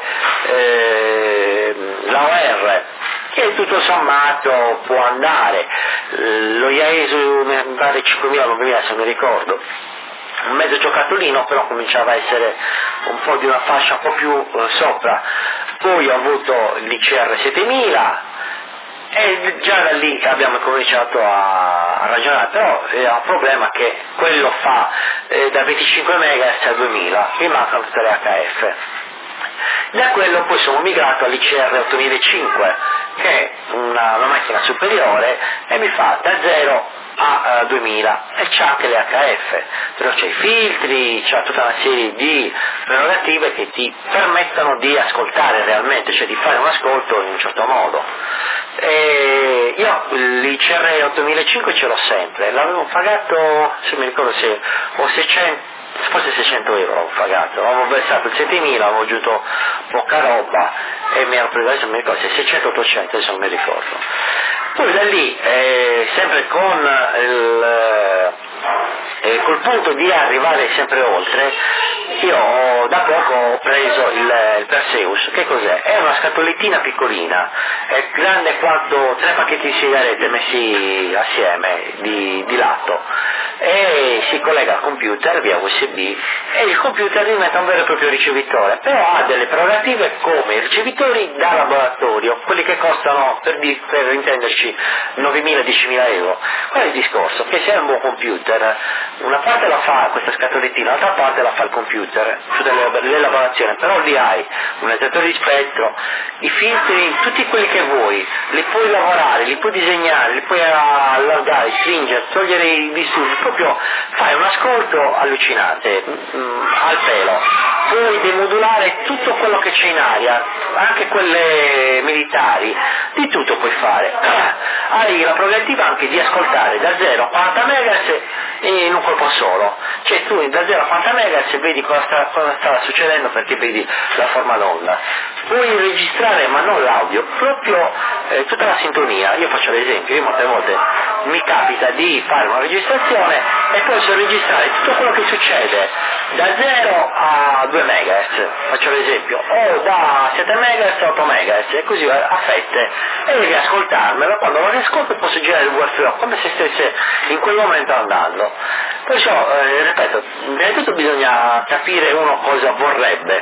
l'AOR, che tutto sommato può andare, lo IAESU mi pare 5.000-9.000 se non mi ricordo, un mezzo giocattolino, però cominciava a essere un po' di una fascia un po' più sopra. Poi ho avuto l'ICR 7000 e già da lì abbiamo cominciato a ragionare, però è un problema che quello fa da 25 MHz a 2000, mi mancano tutte le HF. Da quello poi sono migrato all'ICR 8005, che è una macchina superiore e mi fa da 0 a 2000 e c'ha anche le HF, però c'è i filtri, c'ha tutta una serie di prerogative che ti permettono di ascoltare realmente, cioè di fare un ascolto in un certo modo. E io l'ICR 8005 ce l'ho sempre, l'avevo pagato, se mi ricordo se ho 600, forse 600 euro l'avevo pagato, avevo versato il 7000, avevo aggiunto poca roba e mi ero preso, adesso mi ricordo se 600-800, adesso non mi ricordo. Poi da lì, sempre con col punto di arrivare sempre oltre, io da poco ho preso il Perseus. Che cos'è? È una scatolettina piccolina, è grande quanto 3 pacchetti di sigarette messi assieme di lato, e si collega al computer via USB e il computer diventa un vero e proprio ricevitore, però ha delle prerogative come i ricevitori da laboratorio, quelli che costano, per intenderci, 9.000-10.000 euro. Qual è il discorso? Che se è un buon computer, una parte la fa questa scatolettina, l'altra parte la fa il computer, l'elaborazione, però lì hai un esattore di spettro, i filtri, tutti quelli che vuoi, li puoi lavorare, li puoi disegnare, li puoi allargare, stringere, togliere i disturbi, proprio fai un ascolto allucinante, al pelo. Puoi demodulare tutto quello che c'è in aria, anche quelle militari, di tutto puoi fare. Hai la prerogativa anche di ascoltare da 0 a 40 MHz in un colpo solo, cioè tu da 0 a 40 MHz vedi cosa sta succedendo perché vedi la forma d'onda. Puoi registrare, ma non l'audio, proprio tutta la sintonia. Io faccio l'esempio, io molte volte mi capita di fare una registrazione e posso registrare tutto quello che succede da 0 a 2 MHz, faccio l'esempio, o da 7 MHz a 8 MHz, e così a fette, e devi ascoltarmelo. Quando lo riascolto posso girare il WFO come se stesse in quel momento andando. Perciò, ripeto, prima di tutto bisogna capire uno cosa vorrebbe,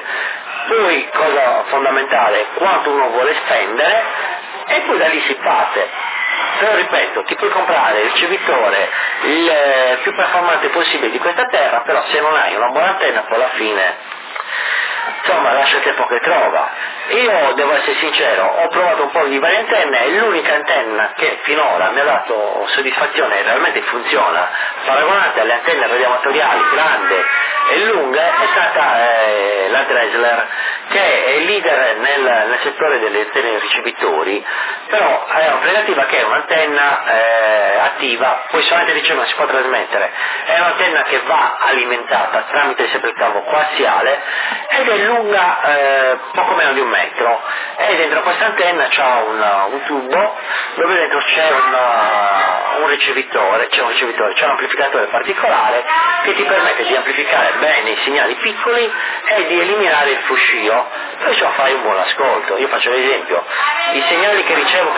poi cosa fondamentale, quanto uno vuole spendere, e poi da lì si parte. Però ripeto, ti puoi comprare il ricevitore il più performante possibile di questa terra, però se non hai una buona antenna poi alla fine, insomma, lascia il tempo che trova. Io devo essere sincero, ho provato un po' di varie antenne e l'unica antenna che finora mi ha dato soddisfazione e realmente funziona, paragonate alle antenne radioamatoriali grande e lunghe, è stata la Dresler, che è il leader nel settore delle antenne ricevitori, però è una prerogativa che è un'antenna attiva, poi solamente ricevere, non si può trasmettere, è un'antenna che va alimentata tramite sempre il cavo coassiale ed è lunga poco meno di 1 metro, e dentro questa antenna c'è un tubo dove dentro c'è un ricevitore, c'è un amplificatore particolare che ti permette di amplificare bene i segnali piccoli e di eliminare il fruscio, perciò fai un buon ascolto. Io faccio l'esempio, i segnali che ricevo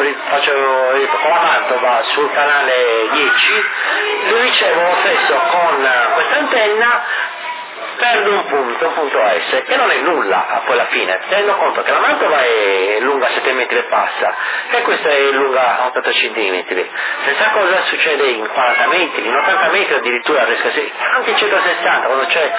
con la Mantova sul canale 10 li ricevo stesso con questa antenna, perdo un punto S, che non è nulla poi alla fine, tenendo conto che la Mantova è lunga 7 metri e passa e questa è lunga 80 cm. Pensa cosa succede in 40 metri, in 80 metri addirittura anche in 160 quando c'è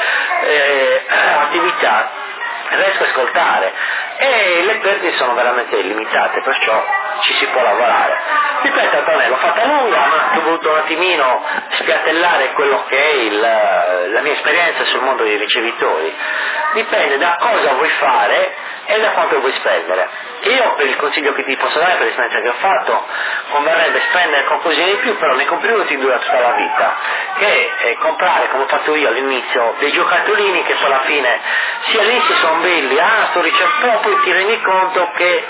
attività riesco a ascoltare, e le perdite sono veramente limitate, perciò ci si può lavorare. Ripeto, Antonello, l'ho fatta lunga, ma ho voluto un attimino spiattellare quello che è la mia esperienza sul mondo dei ricevitori. Dipende da cosa vuoi fare e da quanto vuoi spendere. Io, per il consiglio che ti posso dare, per l'esperienza che ho fatto, converrebbe spendere qualcosina di più, però nei computer ti dura tutta la vita, che è comprare, come ho fatto io all'inizio, dei giocattolini che poi alla fine sia all'inizio sono belli, sto ricevendo, poi ti rendi conto che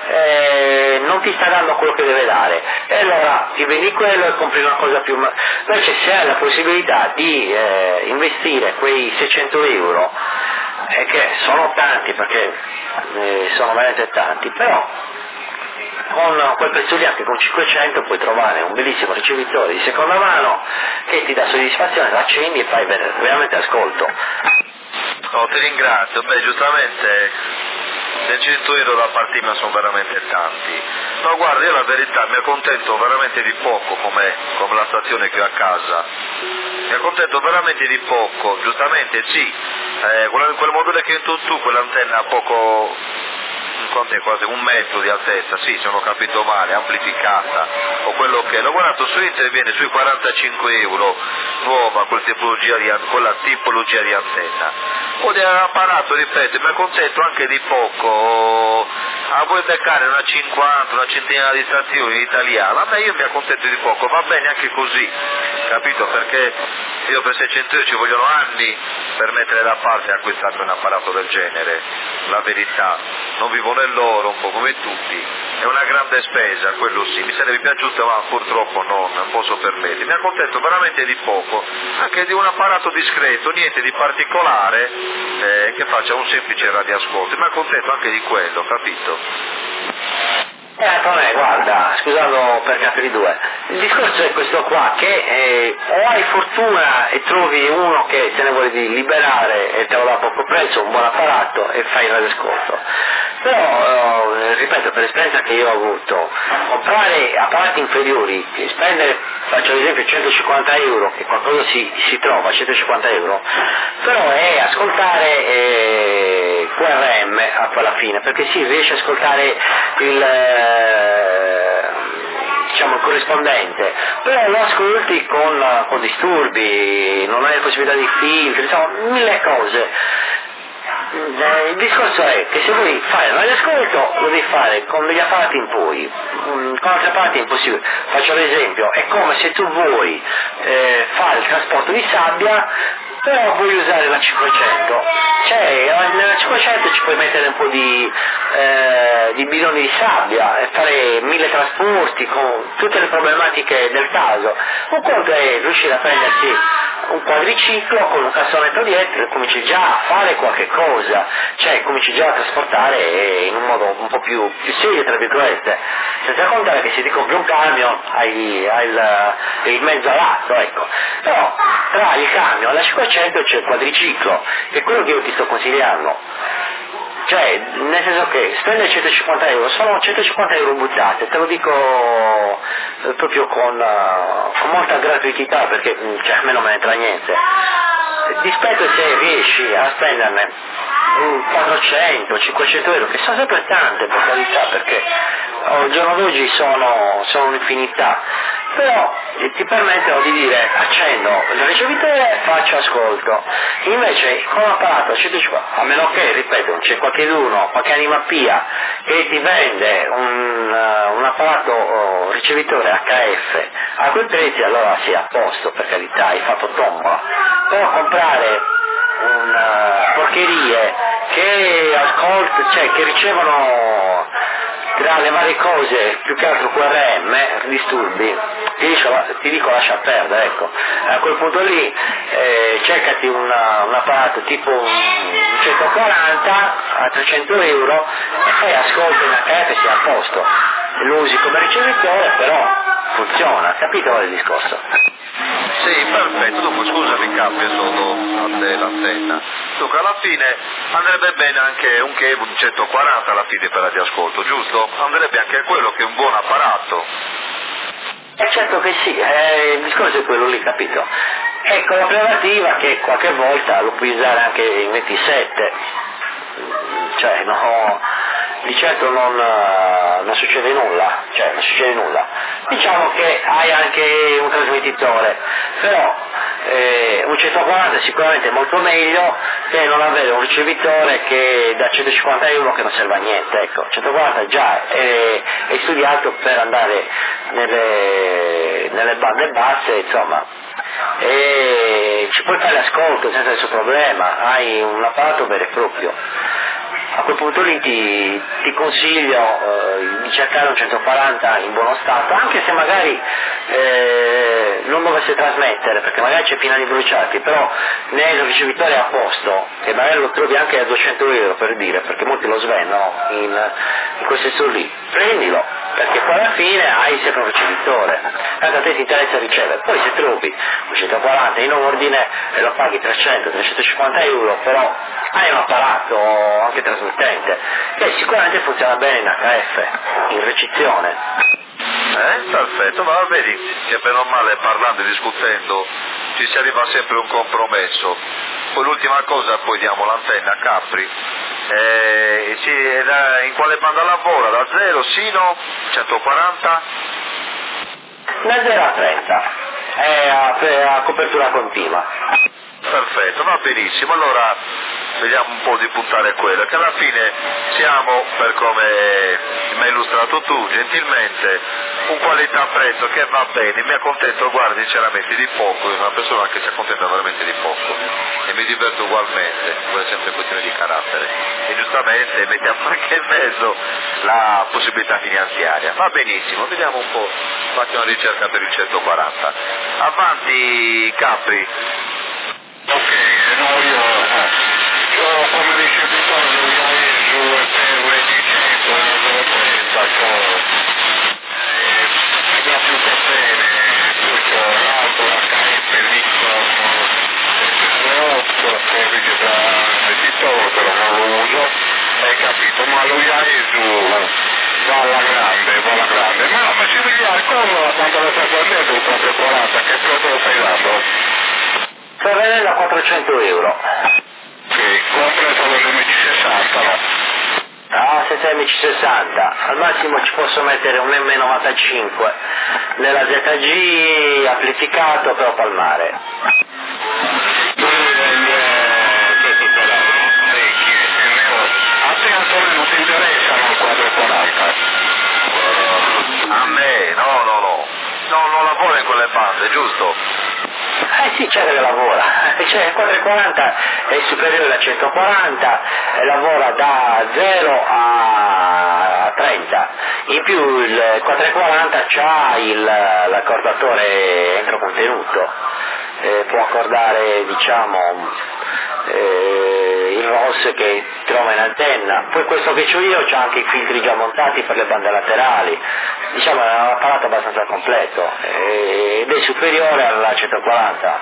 non ti sta dando quello che deve dare, e allora ti vendi quello e compri una cosa più. Invece se hai la possibilità di investire quei 600 euro, che sono tanti, perché sono veramente tanti, però con quel prezzo lì, anche con 500, puoi trovare un bellissimo ricevitore di seconda mano che ti dà soddisfazione, l'accendi e fai veramente ascolto. No, ti ringrazio. Giustamente 600 euro da parte mia sono veramente tanti. No, guarda, io la verità mi accontento veramente di poco, come la stazione che ho a casa. Mi accontento veramente di poco, giustamente sì, quel modello che hai tu, quell'antenna ha poco, quasi 1 metro di altezza, sì, se non ho capito male, amplificata, o quello che è. L'ho guardato su internet, viene sui 45 euro, nuova, quella tipologia di antenna. O di apparato, ripeto, mi accontento anche di poco. A voi beccare una 50, una centinaia di stazioni italiane, a me io mi accontento di poco, va bene anche così, capito? Perché io per 600 euro ci vogliono anni per mettere da parte e acquistarmi un apparato del genere, la verità, non vivo nell'oro, un po' come tutti, è una grande spesa, quello sì, mi sarebbe piaciuto ma purtroppo non posso permettermi, mi accontento veramente di poco, anche di un apparato discreto, niente di particolare, che faccia un semplice radioascolto, mi accontento anche di quello, capito? Antonio, guarda, scusando per capire due, il discorso è questo qua, che o hai fortuna e trovi uno che te ne vuole liberare e te lo dà a poco prezzo, un buon apparato e fai il radioascolto. Però, ripeto, per esperienza che io ho avuto, comprare apparati inferiori, spendere, faccio ad esempio 150 euro, che qualcosa si trova a 150 euro, però è ascoltare QRM alla fine, perché si riesce a ascoltare il corrispondente, però lo ascolti con disturbi, non hai la possibilità di filtri, insomma, mille cose. Il discorso è che se vuoi fare un radioascolto lo devi fare con degli apparati in poi, con altri apparati è impossibile. Faccio l'esempio, è come se tu vuoi fare il trasporto di sabbia, però vuoi usare la 500, cioè nella 500 ci puoi mettere un po' di bidoni di sabbia e fare 1000 trasporti con tutte le problematiche del caso. Un conto è riuscire a prendersi un quadriciclo con un cassonetto dietro e cominci già a fare qualche cosa, cioè cominci già a trasportare in un modo un po' più serio, tra virgolette, senza contare che se ti compri un camion hai il mezzo lato, ecco. Però tra il camion e la 500 c'è il quadriciclo, che è quello che io ti sto consigliando. Cioè, nel senso che spendere 150 euro sono 150 euro buttate, te lo dico proprio con molta gratuità, perché a me non me ne entra niente. Rispetto se riesci a spenderne 400, 500 euro, che sono sempre tante per carità, perché al giorno d'oggi sono un'infinità, però ti permettono di dire accendo il ricevitore, faccio ascolto. Invece con l'apparato 150, a meno che, ripeto, c'è qualcuno, qualche animapia che ti vende un apparato ricevitore HF a quei prezzi, allora sì, a posto, per carità, hai fatto tombola. Però comprare porcherie che che ricevono tra le varie cose, più che altro QRM, disturbi, ti dico lascia perdere, ecco. A quel punto lì cercati un apparato tipo un 140 a 300 euro e fai ascolto in HF e sei a posto. Lo usi come ricevitore, però funziona, capito qual è il discorso? Sì, perfetto, dopo scusami Capri, sotto a te l'antenna. Dunque alla fine andrebbe bene anche un cable 140 alla fine per radioascolto, giusto? Andrebbe anche quello che è un buon apparato. Certo che sì, il discorso è quello lì, capito? Ecco, la privativa che qualche volta lo puoi usare anche in 27, cioè no, di certo non succede nulla, Diciamo che hai anche un trasmettitore, però un 140 sicuramente è molto meglio che non avere un ricevitore che da 150 euro che non serve a niente, ecco. 140 già è studiato per andare nelle bande basse, insomma, e ci puoi fare l'ascolto senza nessun problema, hai un apparato vero e proprio. A quel punto lì ti consiglio di cercare un 140 in buono stato, anche se magari non dovesse trasmettere, perché magari c'è piena di bruciati, però nel ricevitore a posto, e magari lo trovi anche a 200 euro per dire, perché molti lo svendono in quel senso lì, prendilo, perché poi alla fine hai sempre un ricevitore, tanto a te ti interessa ricevere, poi se trovi un 140 in ordine e lo paghi 300-350 euro, però hai un apparato anche trasmettente che sicuramente funziona bene in HF, in ricezione. Perfetto, ma vedi che bene o male parlando e discutendo ci si arriva sempre a un compromesso. Poi l'ultima cosa, poi diamo l'antenna a Capri. In quale banda lavora? Da 0 sino 140? Da 0 a 30, è a copertura continua. Perfetto, va benissimo, allora vediamo un po' di puntare quello, che alla fine siamo, per come mi hai illustrato tu gentilmente, un qualità-prezzo che va bene, mi accontento, guarda, sinceramente di poco, una persona che si accontenta veramente di poco e mi diverto ugualmente, è sempre questione di carattere e giustamente mettiamo anche in mezzo la possibilità finanziaria. Va benissimo, vediamo un po', faccio una ricerca per il 140. Avanti Capri. Ok, no, io come ricevitore su per 100 mi dà più che bene, tutto l'altro, la KF Nixon 738 che riceve l'editore, però non lo uso, hai capito, ma lo Yaesu va alla grande, ma si vede come quando lo stai prendendo il 440, che prezzo lo stai dando? Ferrarella 400 euro. Che compreso l'MC60, no? No, senza MC60, al massimo ci posso mettere un M95 nella ZG amplificato però palmare. A te Antonio non ti interessano il 440? A me, no, non lavora in quelle bande, giusto? Sì, c'è che lavora, cioè il 440 è superiore al 140, lavora da 0 a 30, in più il 440 c'ha l'accordatore entrocontenuto, può accordare diciamo il ROS che trova in antenna, poi questo che ho io c'ha anche i filtri già montati per le bande laterali, diciamo è un apparato abbastanza completo ed è superiore alla 140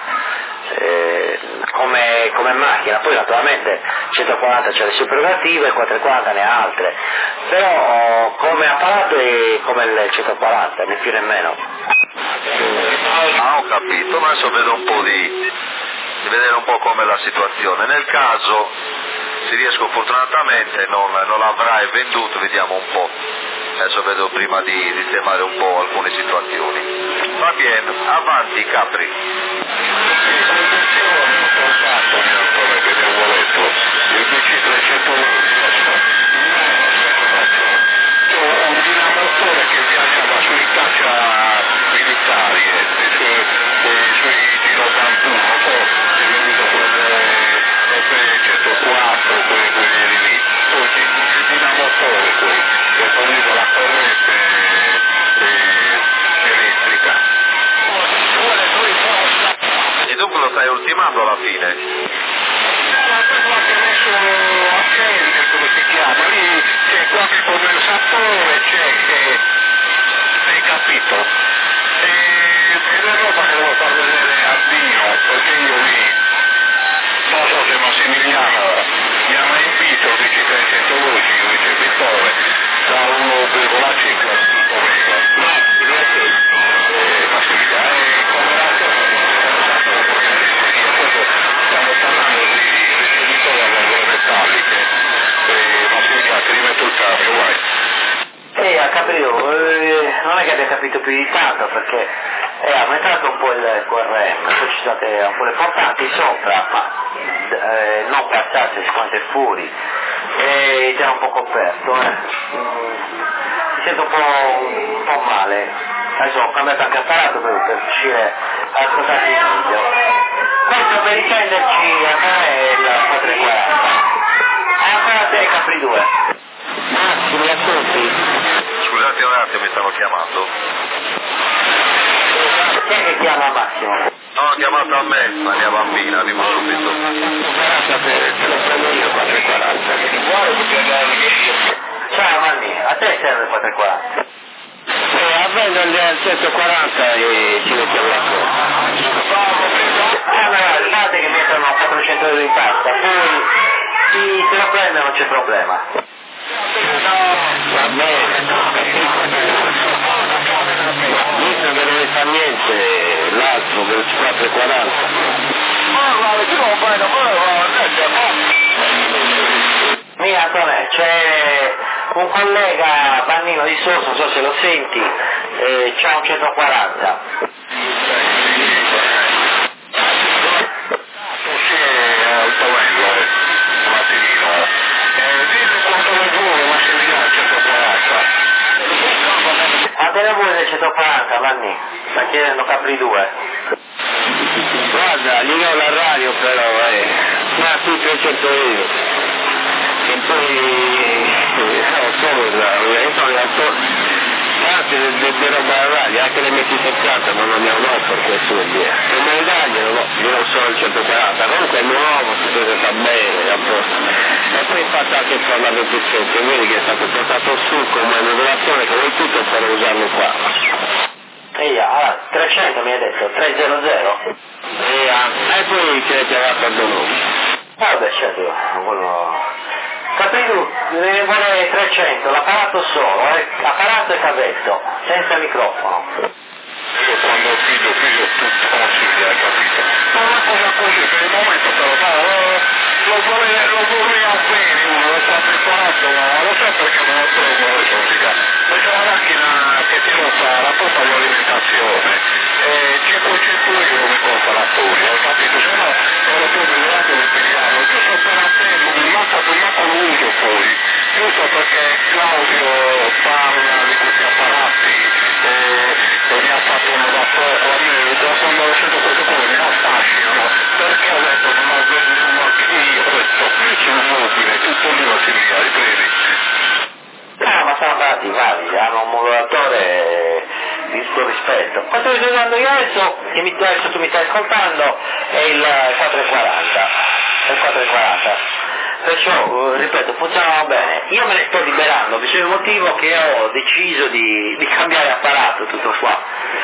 come macchina, poi naturalmente 140 c'ha le sue prerogative, il 440 ne ha altre, però come apparato è come il 140, né più né meno. Ah, ho capito, ma adesso vedo un po' di vedere un po' com'è la situazione. Nel caso, se riesco fortunatamente, non l'avrai venduto, vediamo un po'. Adesso vedo prima di sistemare un po' alcune situazioni. Va bene, avanti Capri. Il BC300 un dinamotore che viaggiava sui caccia militari sui Giro 81, poi si è venuto quelle F104, quelli lì, poi il dinamotore che forniva la corrente elettrica. E dunque lo stai ultimando alla fine? Come si chiama? Lì c'è qualche condensatore, hai capito? E la roba che devo far vedere a Dio, perché io lì, non so se Massimiliano mi ha mai invito il BC312, il ricevitore, da 1,5 omega. Massimiliano, come la stiamo parlando di ricevitore a valore metalliche, Massimiliano ti rimetto il cambio, vai. Ha capito, non è che abbia capito più di tanto perché è aumentato un po' il QRM, poi ci sono state ampole portanti sopra, ma non passate secondo fuori, e era un po' coperto, mi sento un po' male, adesso ho cambiato anche apparato per riuscire a ascoltare il video. Questo per intenderci a me è il 440, ancora te Capri 2. Massimo, mi ascolti? Scusate un attimo, mi stanno chiamando. Chi è che chiama Massimo? No, ha chiamato a me, la mia bambina, arrivo subito. Ciao Manni, a te serve il 440? Avvendo il 140 e ci mettiamo d'accordo. Ma guardate che mettono 400 euro in tasca, poi se lo prende non c'è problema. Va bene. Mister che non ne fa niente, l'altro per il 440. Mira Antonè, c'è un collega Bannino di Sosso, non so se lo senti, c'ha un 140. Antena 2 del sono Capri 2. Guarda, gli do la radio però, ma qui 300 euro. E poi, anche di roba alla radio, anche le metti 70 non abbiamo no per questo vuol dire. Se me le dai, no, io non so il 140, comunque è nuovo, si presenta bene, a posto. E poi fatto anche il forma 27, vedi che è stato portato su come modulazione, che vuoi tutto per usarlo qua. Eia, 300 mi hai detto, 300? E poi ce ne chiamato a Donovi. Vabbè, certo, quello... Capito, ne vuole 300, l'apparato solo, apparato e cavetto, senza microfono. Io quando figlio tutto consiglia, hai capito? Ma una cosa così, per il momento però, lo vorrei bene, uno lo sta preparato, ma lo sai perché non lo trovo la consiglia? Perché la macchina che ti fa la porta all'alimentazione, 500 euro mi costa la storia, hai capito? Se no, ero proprio arrivato e pigliavo, giusto per apprendere, ma lo uso poi, giusto perché Claudio parla di questi apparati, e mi ha fatto una rapporto a me, da quando ho sentito queste cose mi affascinano, perché ho detto non ho venuto anche io, ho detto sul mobile, tutto lì la similare, vedi? Ma sono apparati validi, hanno un modulatore di tutto rispetto. Quanto sto usando io adesso, adesso tu mi stai ascoltando, è il 440. È il 440. Perciò, ripeto, funzionano bene. Io me ne sto liberando, per il motivo che ho deciso di cambiare apparato, tutto qua.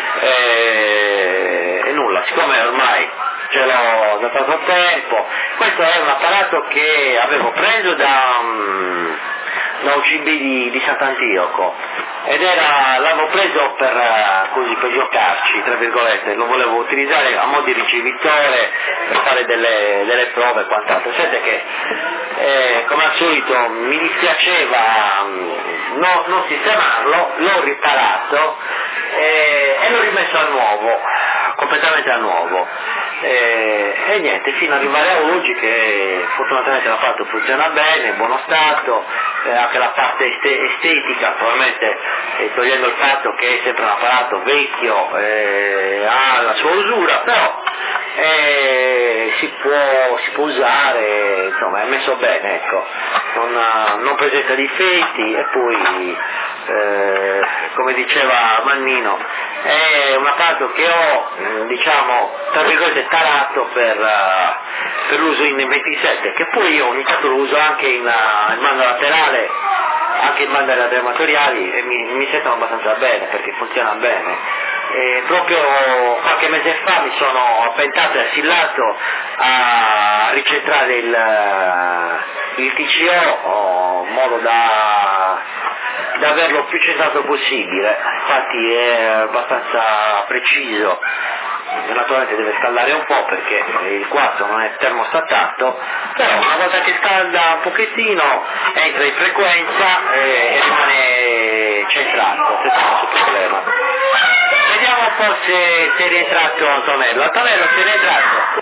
E nulla, siccome ormai ce l'ho da tanto tempo, questo è un apparato che avevo preso da un CB di Sant'Antioco ed l'avevo preso per giocarci, tra virgolette, lo volevo utilizzare a mo' di ricevitore per fare delle prove e quant'altro. Sente che come al solito mi dispiaceva non sistemarlo, l'ho riparato e l'ho rimesso a nuovo, completamente a nuovo. E niente, fino ad arrivare a oggi che fortunatamente l'apparato funziona bene, in buono stato, anche la parte estetica, probabilmente togliendo il fatto che è sempre un apparato vecchio, ha la sua usura, però si può usare, insomma è messo bene, ecco, non presenta difetti e poi come diceva Mannino è un apparato che ho diciamo tra virgolette tarato per l'uso in 27, che poi io ogni tanto lo uso anche in banda laterale, anche in bande amatoriali, e mi sentono abbastanza bene perché funziona bene. Proprio qualche mese fa mi sono appentato e assillato a ricentrare il TCO in modo da averlo più centrato possibile, infatti è abbastanza preciso, naturalmente deve scaldare un po' perché il 4 non è termostatato, però una volta che scalda un pochettino entra in frequenza e rimane centrato senza nessun problema. Vediamo un po' se è rientrato Antonello. Antonello, sei rientrato?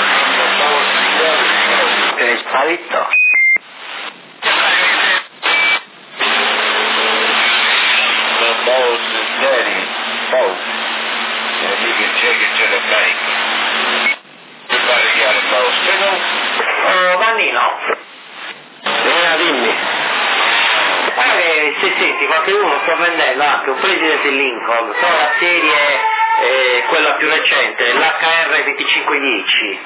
È sparito. Both. And you can take it to the bank. You better get a both. Vannino. Dimmi. Se senti qualcuno sta vendendo anche un President Lincoln, solo la serie quella più recente, l'HR 2510,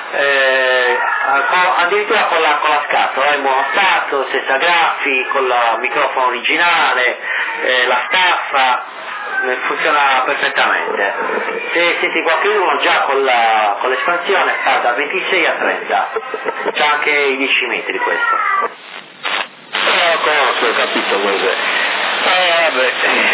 addirittura con la scatola in buono stato, senza graffi, con il microfono originale, la staffa, funziona perfettamente. Se senti qualcuno già con l'espansione fa da 26 a 30, c'ha anche i 10 metri questo. Conosco, ho capito cos'è. Vabbè.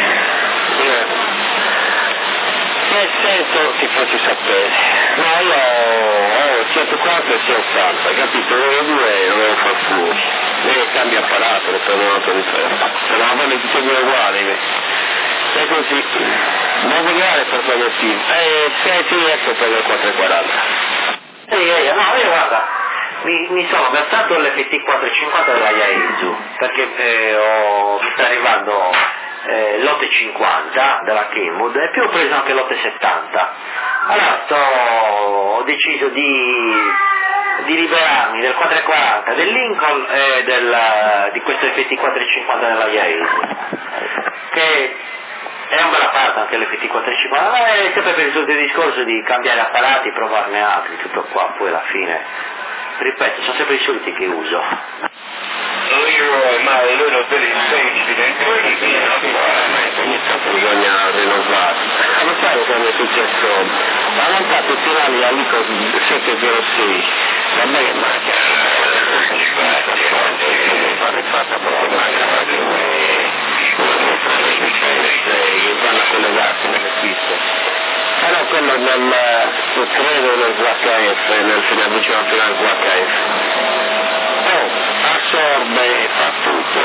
Nel senso ti faccio sapere. No, io ho 140 e 180, capito? Le due lo devo far fuori. E cambia apparato, le prendo di ferro. Se no vanno tutti e due uguali. E così. Non vogliare per quel motivo. Se ti riesco per il 440. No, io guarda. Mi sono gastato l'FT 450 della Yaesu perché mi sta arrivando lotte 50 della Kenwood e più ho preso anche lotte 70. Allora ho deciso di liberarmi del 440 del Lincoln e di questo FT450 della Yaesu, che è un bel apparato anche l'FT450, ma è sempre per il solito discorso di cambiare apparati, provarne altri, tutto qua, poi alla fine, ripeto, sono sempre i soliti che uso. Leroy, my little bitty safety, ogni tanto bisogna rinnovare. Lo sai quando è successo? Ha montato il finale all'Ico 706, vabbè che manca, fatta proprio manca che vanno a collegarsi nelle piste. Però quello credo nel VHF, nel finale vicino al finale VHF. Assorbe e fa tutto.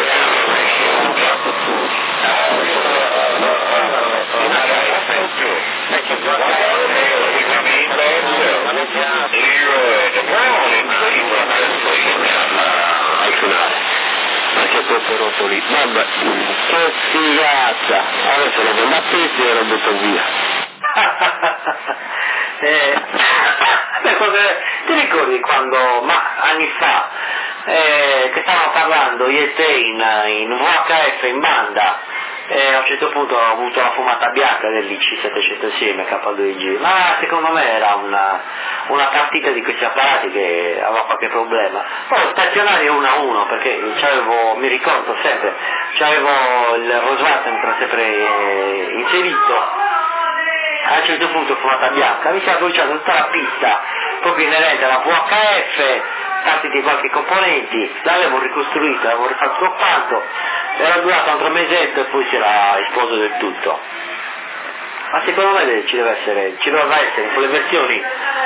Al finale. Perché questo rotto lì. Vabbè, che figata! Adesso lo prendo a pezzi e lo butto via. Ti ricordi quando, anni fa, che stavamo parlando io e te in VHF in banda, e a un certo punto ho avuto la fumata bianca dell'IC706 MK2G, ma secondo me era una partita di questi apparati che aveva qualche problema. Poi stazionario 1 a 1, perché mi ricordo sempre, c'avevo il Roswatten sempre inserito. A un certo punto fumata bianca, mi stava bruciando tutta la pista, proprio inerente alla VHF, partiti qualche componenti, l'avevo ricostruita, l'avevo rifatto tutto quanto, era durato un altro mesetto e poi si era esploso del tutto. Ma secondo me ci doveva essere in quelle versioni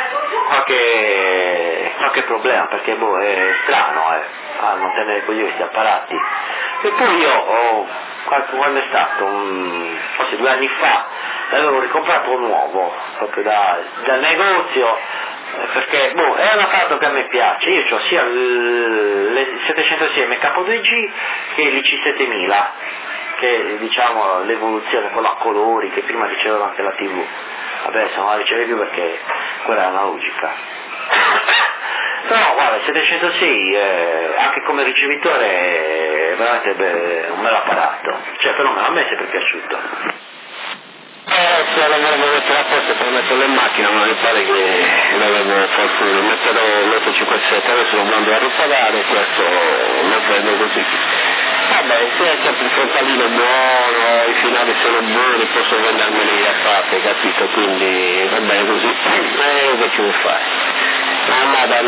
qualche problema, perché è strano a non tenere così questi apparati. E poi io quando è stato, forse 2 anni fa, l'avevo ricomprato nuovo, proprio dal negozio, perché è un apparato che a me piace. Io ho sia il 706 MK2G che l'IC7000, che diciamo l'evoluzione con la colori che prima riceveva anche la TV. Vabbè, adesso non la riceve più perché quella è analogica. Però guarda, il 706 anche come ricevitore è veramente un bel apparato, cioè perlomeno a me è sempre piaciuto. Se l'avremmo messo a posto per mettere in macchina, ma mi pare che l'avremmo forse metterò l'857, adesso lo mando a ripagare, questo lo prendo così. Vabbè, se è sempre il frontalino buono, i finali sono buoni, posso vendermeli a parte, capito? Quindi va bene così, che ci vuoi fare? Nada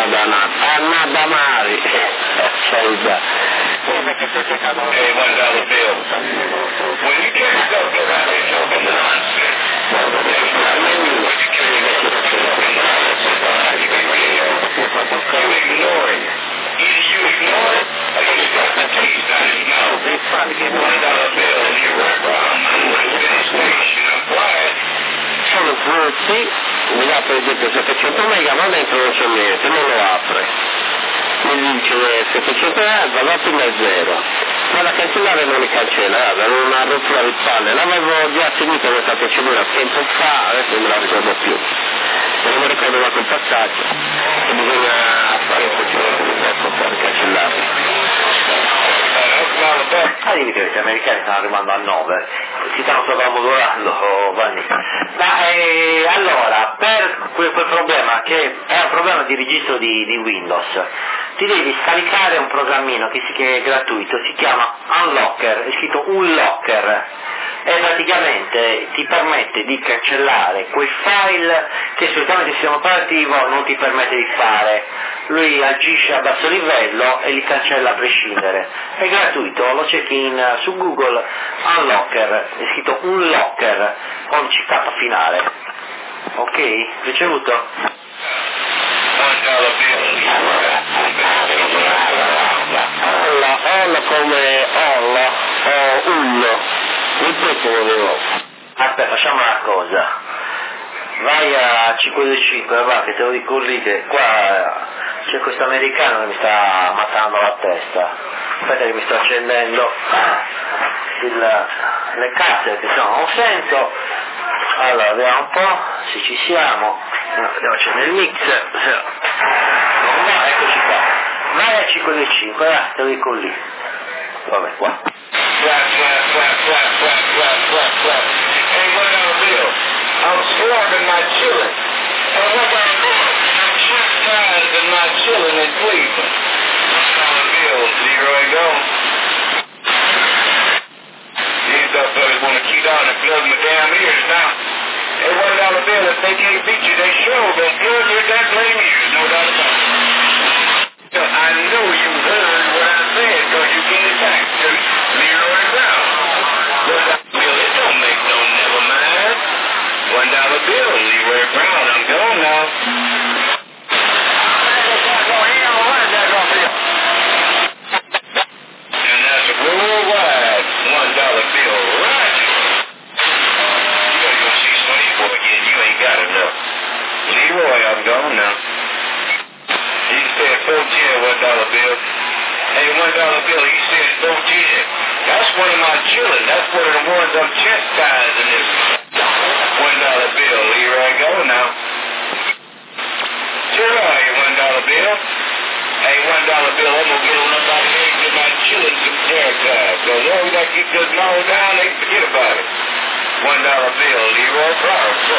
male, sai già. Hey, $1 bill. When you carry stuff around here, talking nonsense. You ignore it. Either you ignore it, or you start to taste out his mouth. $1 bill in your station, I'm quiet. Sono frutti, mi dà per esempio 700 mega, ma dentro non c'è niente, non lo apre. Mi dice 700 mega, va fino a 0. Ma da cancellare non li cancella, avevo una rottura di palle, l'avevo già seguito questa procedura tempo fa, adesso non me la ricordo più. Non mi ricordo da quel passaggio, che bisogna fare un po' per cancellarli. Dimmi che questi americani stanno arrivando a 9, si stanno sopravvalutando, Vanni. Ma allora, per quel problema, che è un problema di registro di Windows, ti devi scaricare un programmino che è gratuito, si chiama Unlocker, è scritto Unlocker, e praticamente ti permette di cancellare quei file che solitamente il sistema operativo non ti permette di fare. Lui agisce a basso livello e li cancella a prescindere. È gratuito, lo cerchi su Google, Unlocker, è scritto Unlocker con CK finale. Ok? Ricevuto? Olla come olla o ullo, il tutto volevo. Aspetta, facciamo una cosa, vai a 525, va che te lo dico lì, che qua c'è questo americano che mi sta matando la testa. Aspetta che mi sto accendendo. le carte che sono a un senso. Allora vediamo un po' se ci siamo. Andiamo nel mix. Non va, eccoci qua. Vai a 5 del 5, te lo dico lì. Vabbè, qua. Hey, $1 bill. I'm swerving my chillin'. And $1 bill. I'm chastising my chillin' in Cleveland. $1 bill, Leroy Jones. These fellas want to keep on and plug my damn ears now. Hey, $1 bill, if they can't beat you, they sure gonna plug your damn blame ears, no doubt about it. I know you heard what I said, cause you gave it back to Leroy Brown. $1 bill, it don't make no never mind. $1 bill, Leroy Brown, I'm gone now. And that's a worldwide $1 bill, right? You gotta go see Sonny Boy again, you ain't got enough. Leroy, I'm gone now. He said 410, $1 bill. Hey, $1 bill, he said 410. That's one of my children. That's one of the ones I'm chastising this. $1 bill, Leroy, go now. Sure are you, $1 bill. Hey, $1 bill, I'm gonna get on up out here and get my children some haircut. Cause all that keep this mouth down, they can forget about it. $1 bill, Leroy Brown.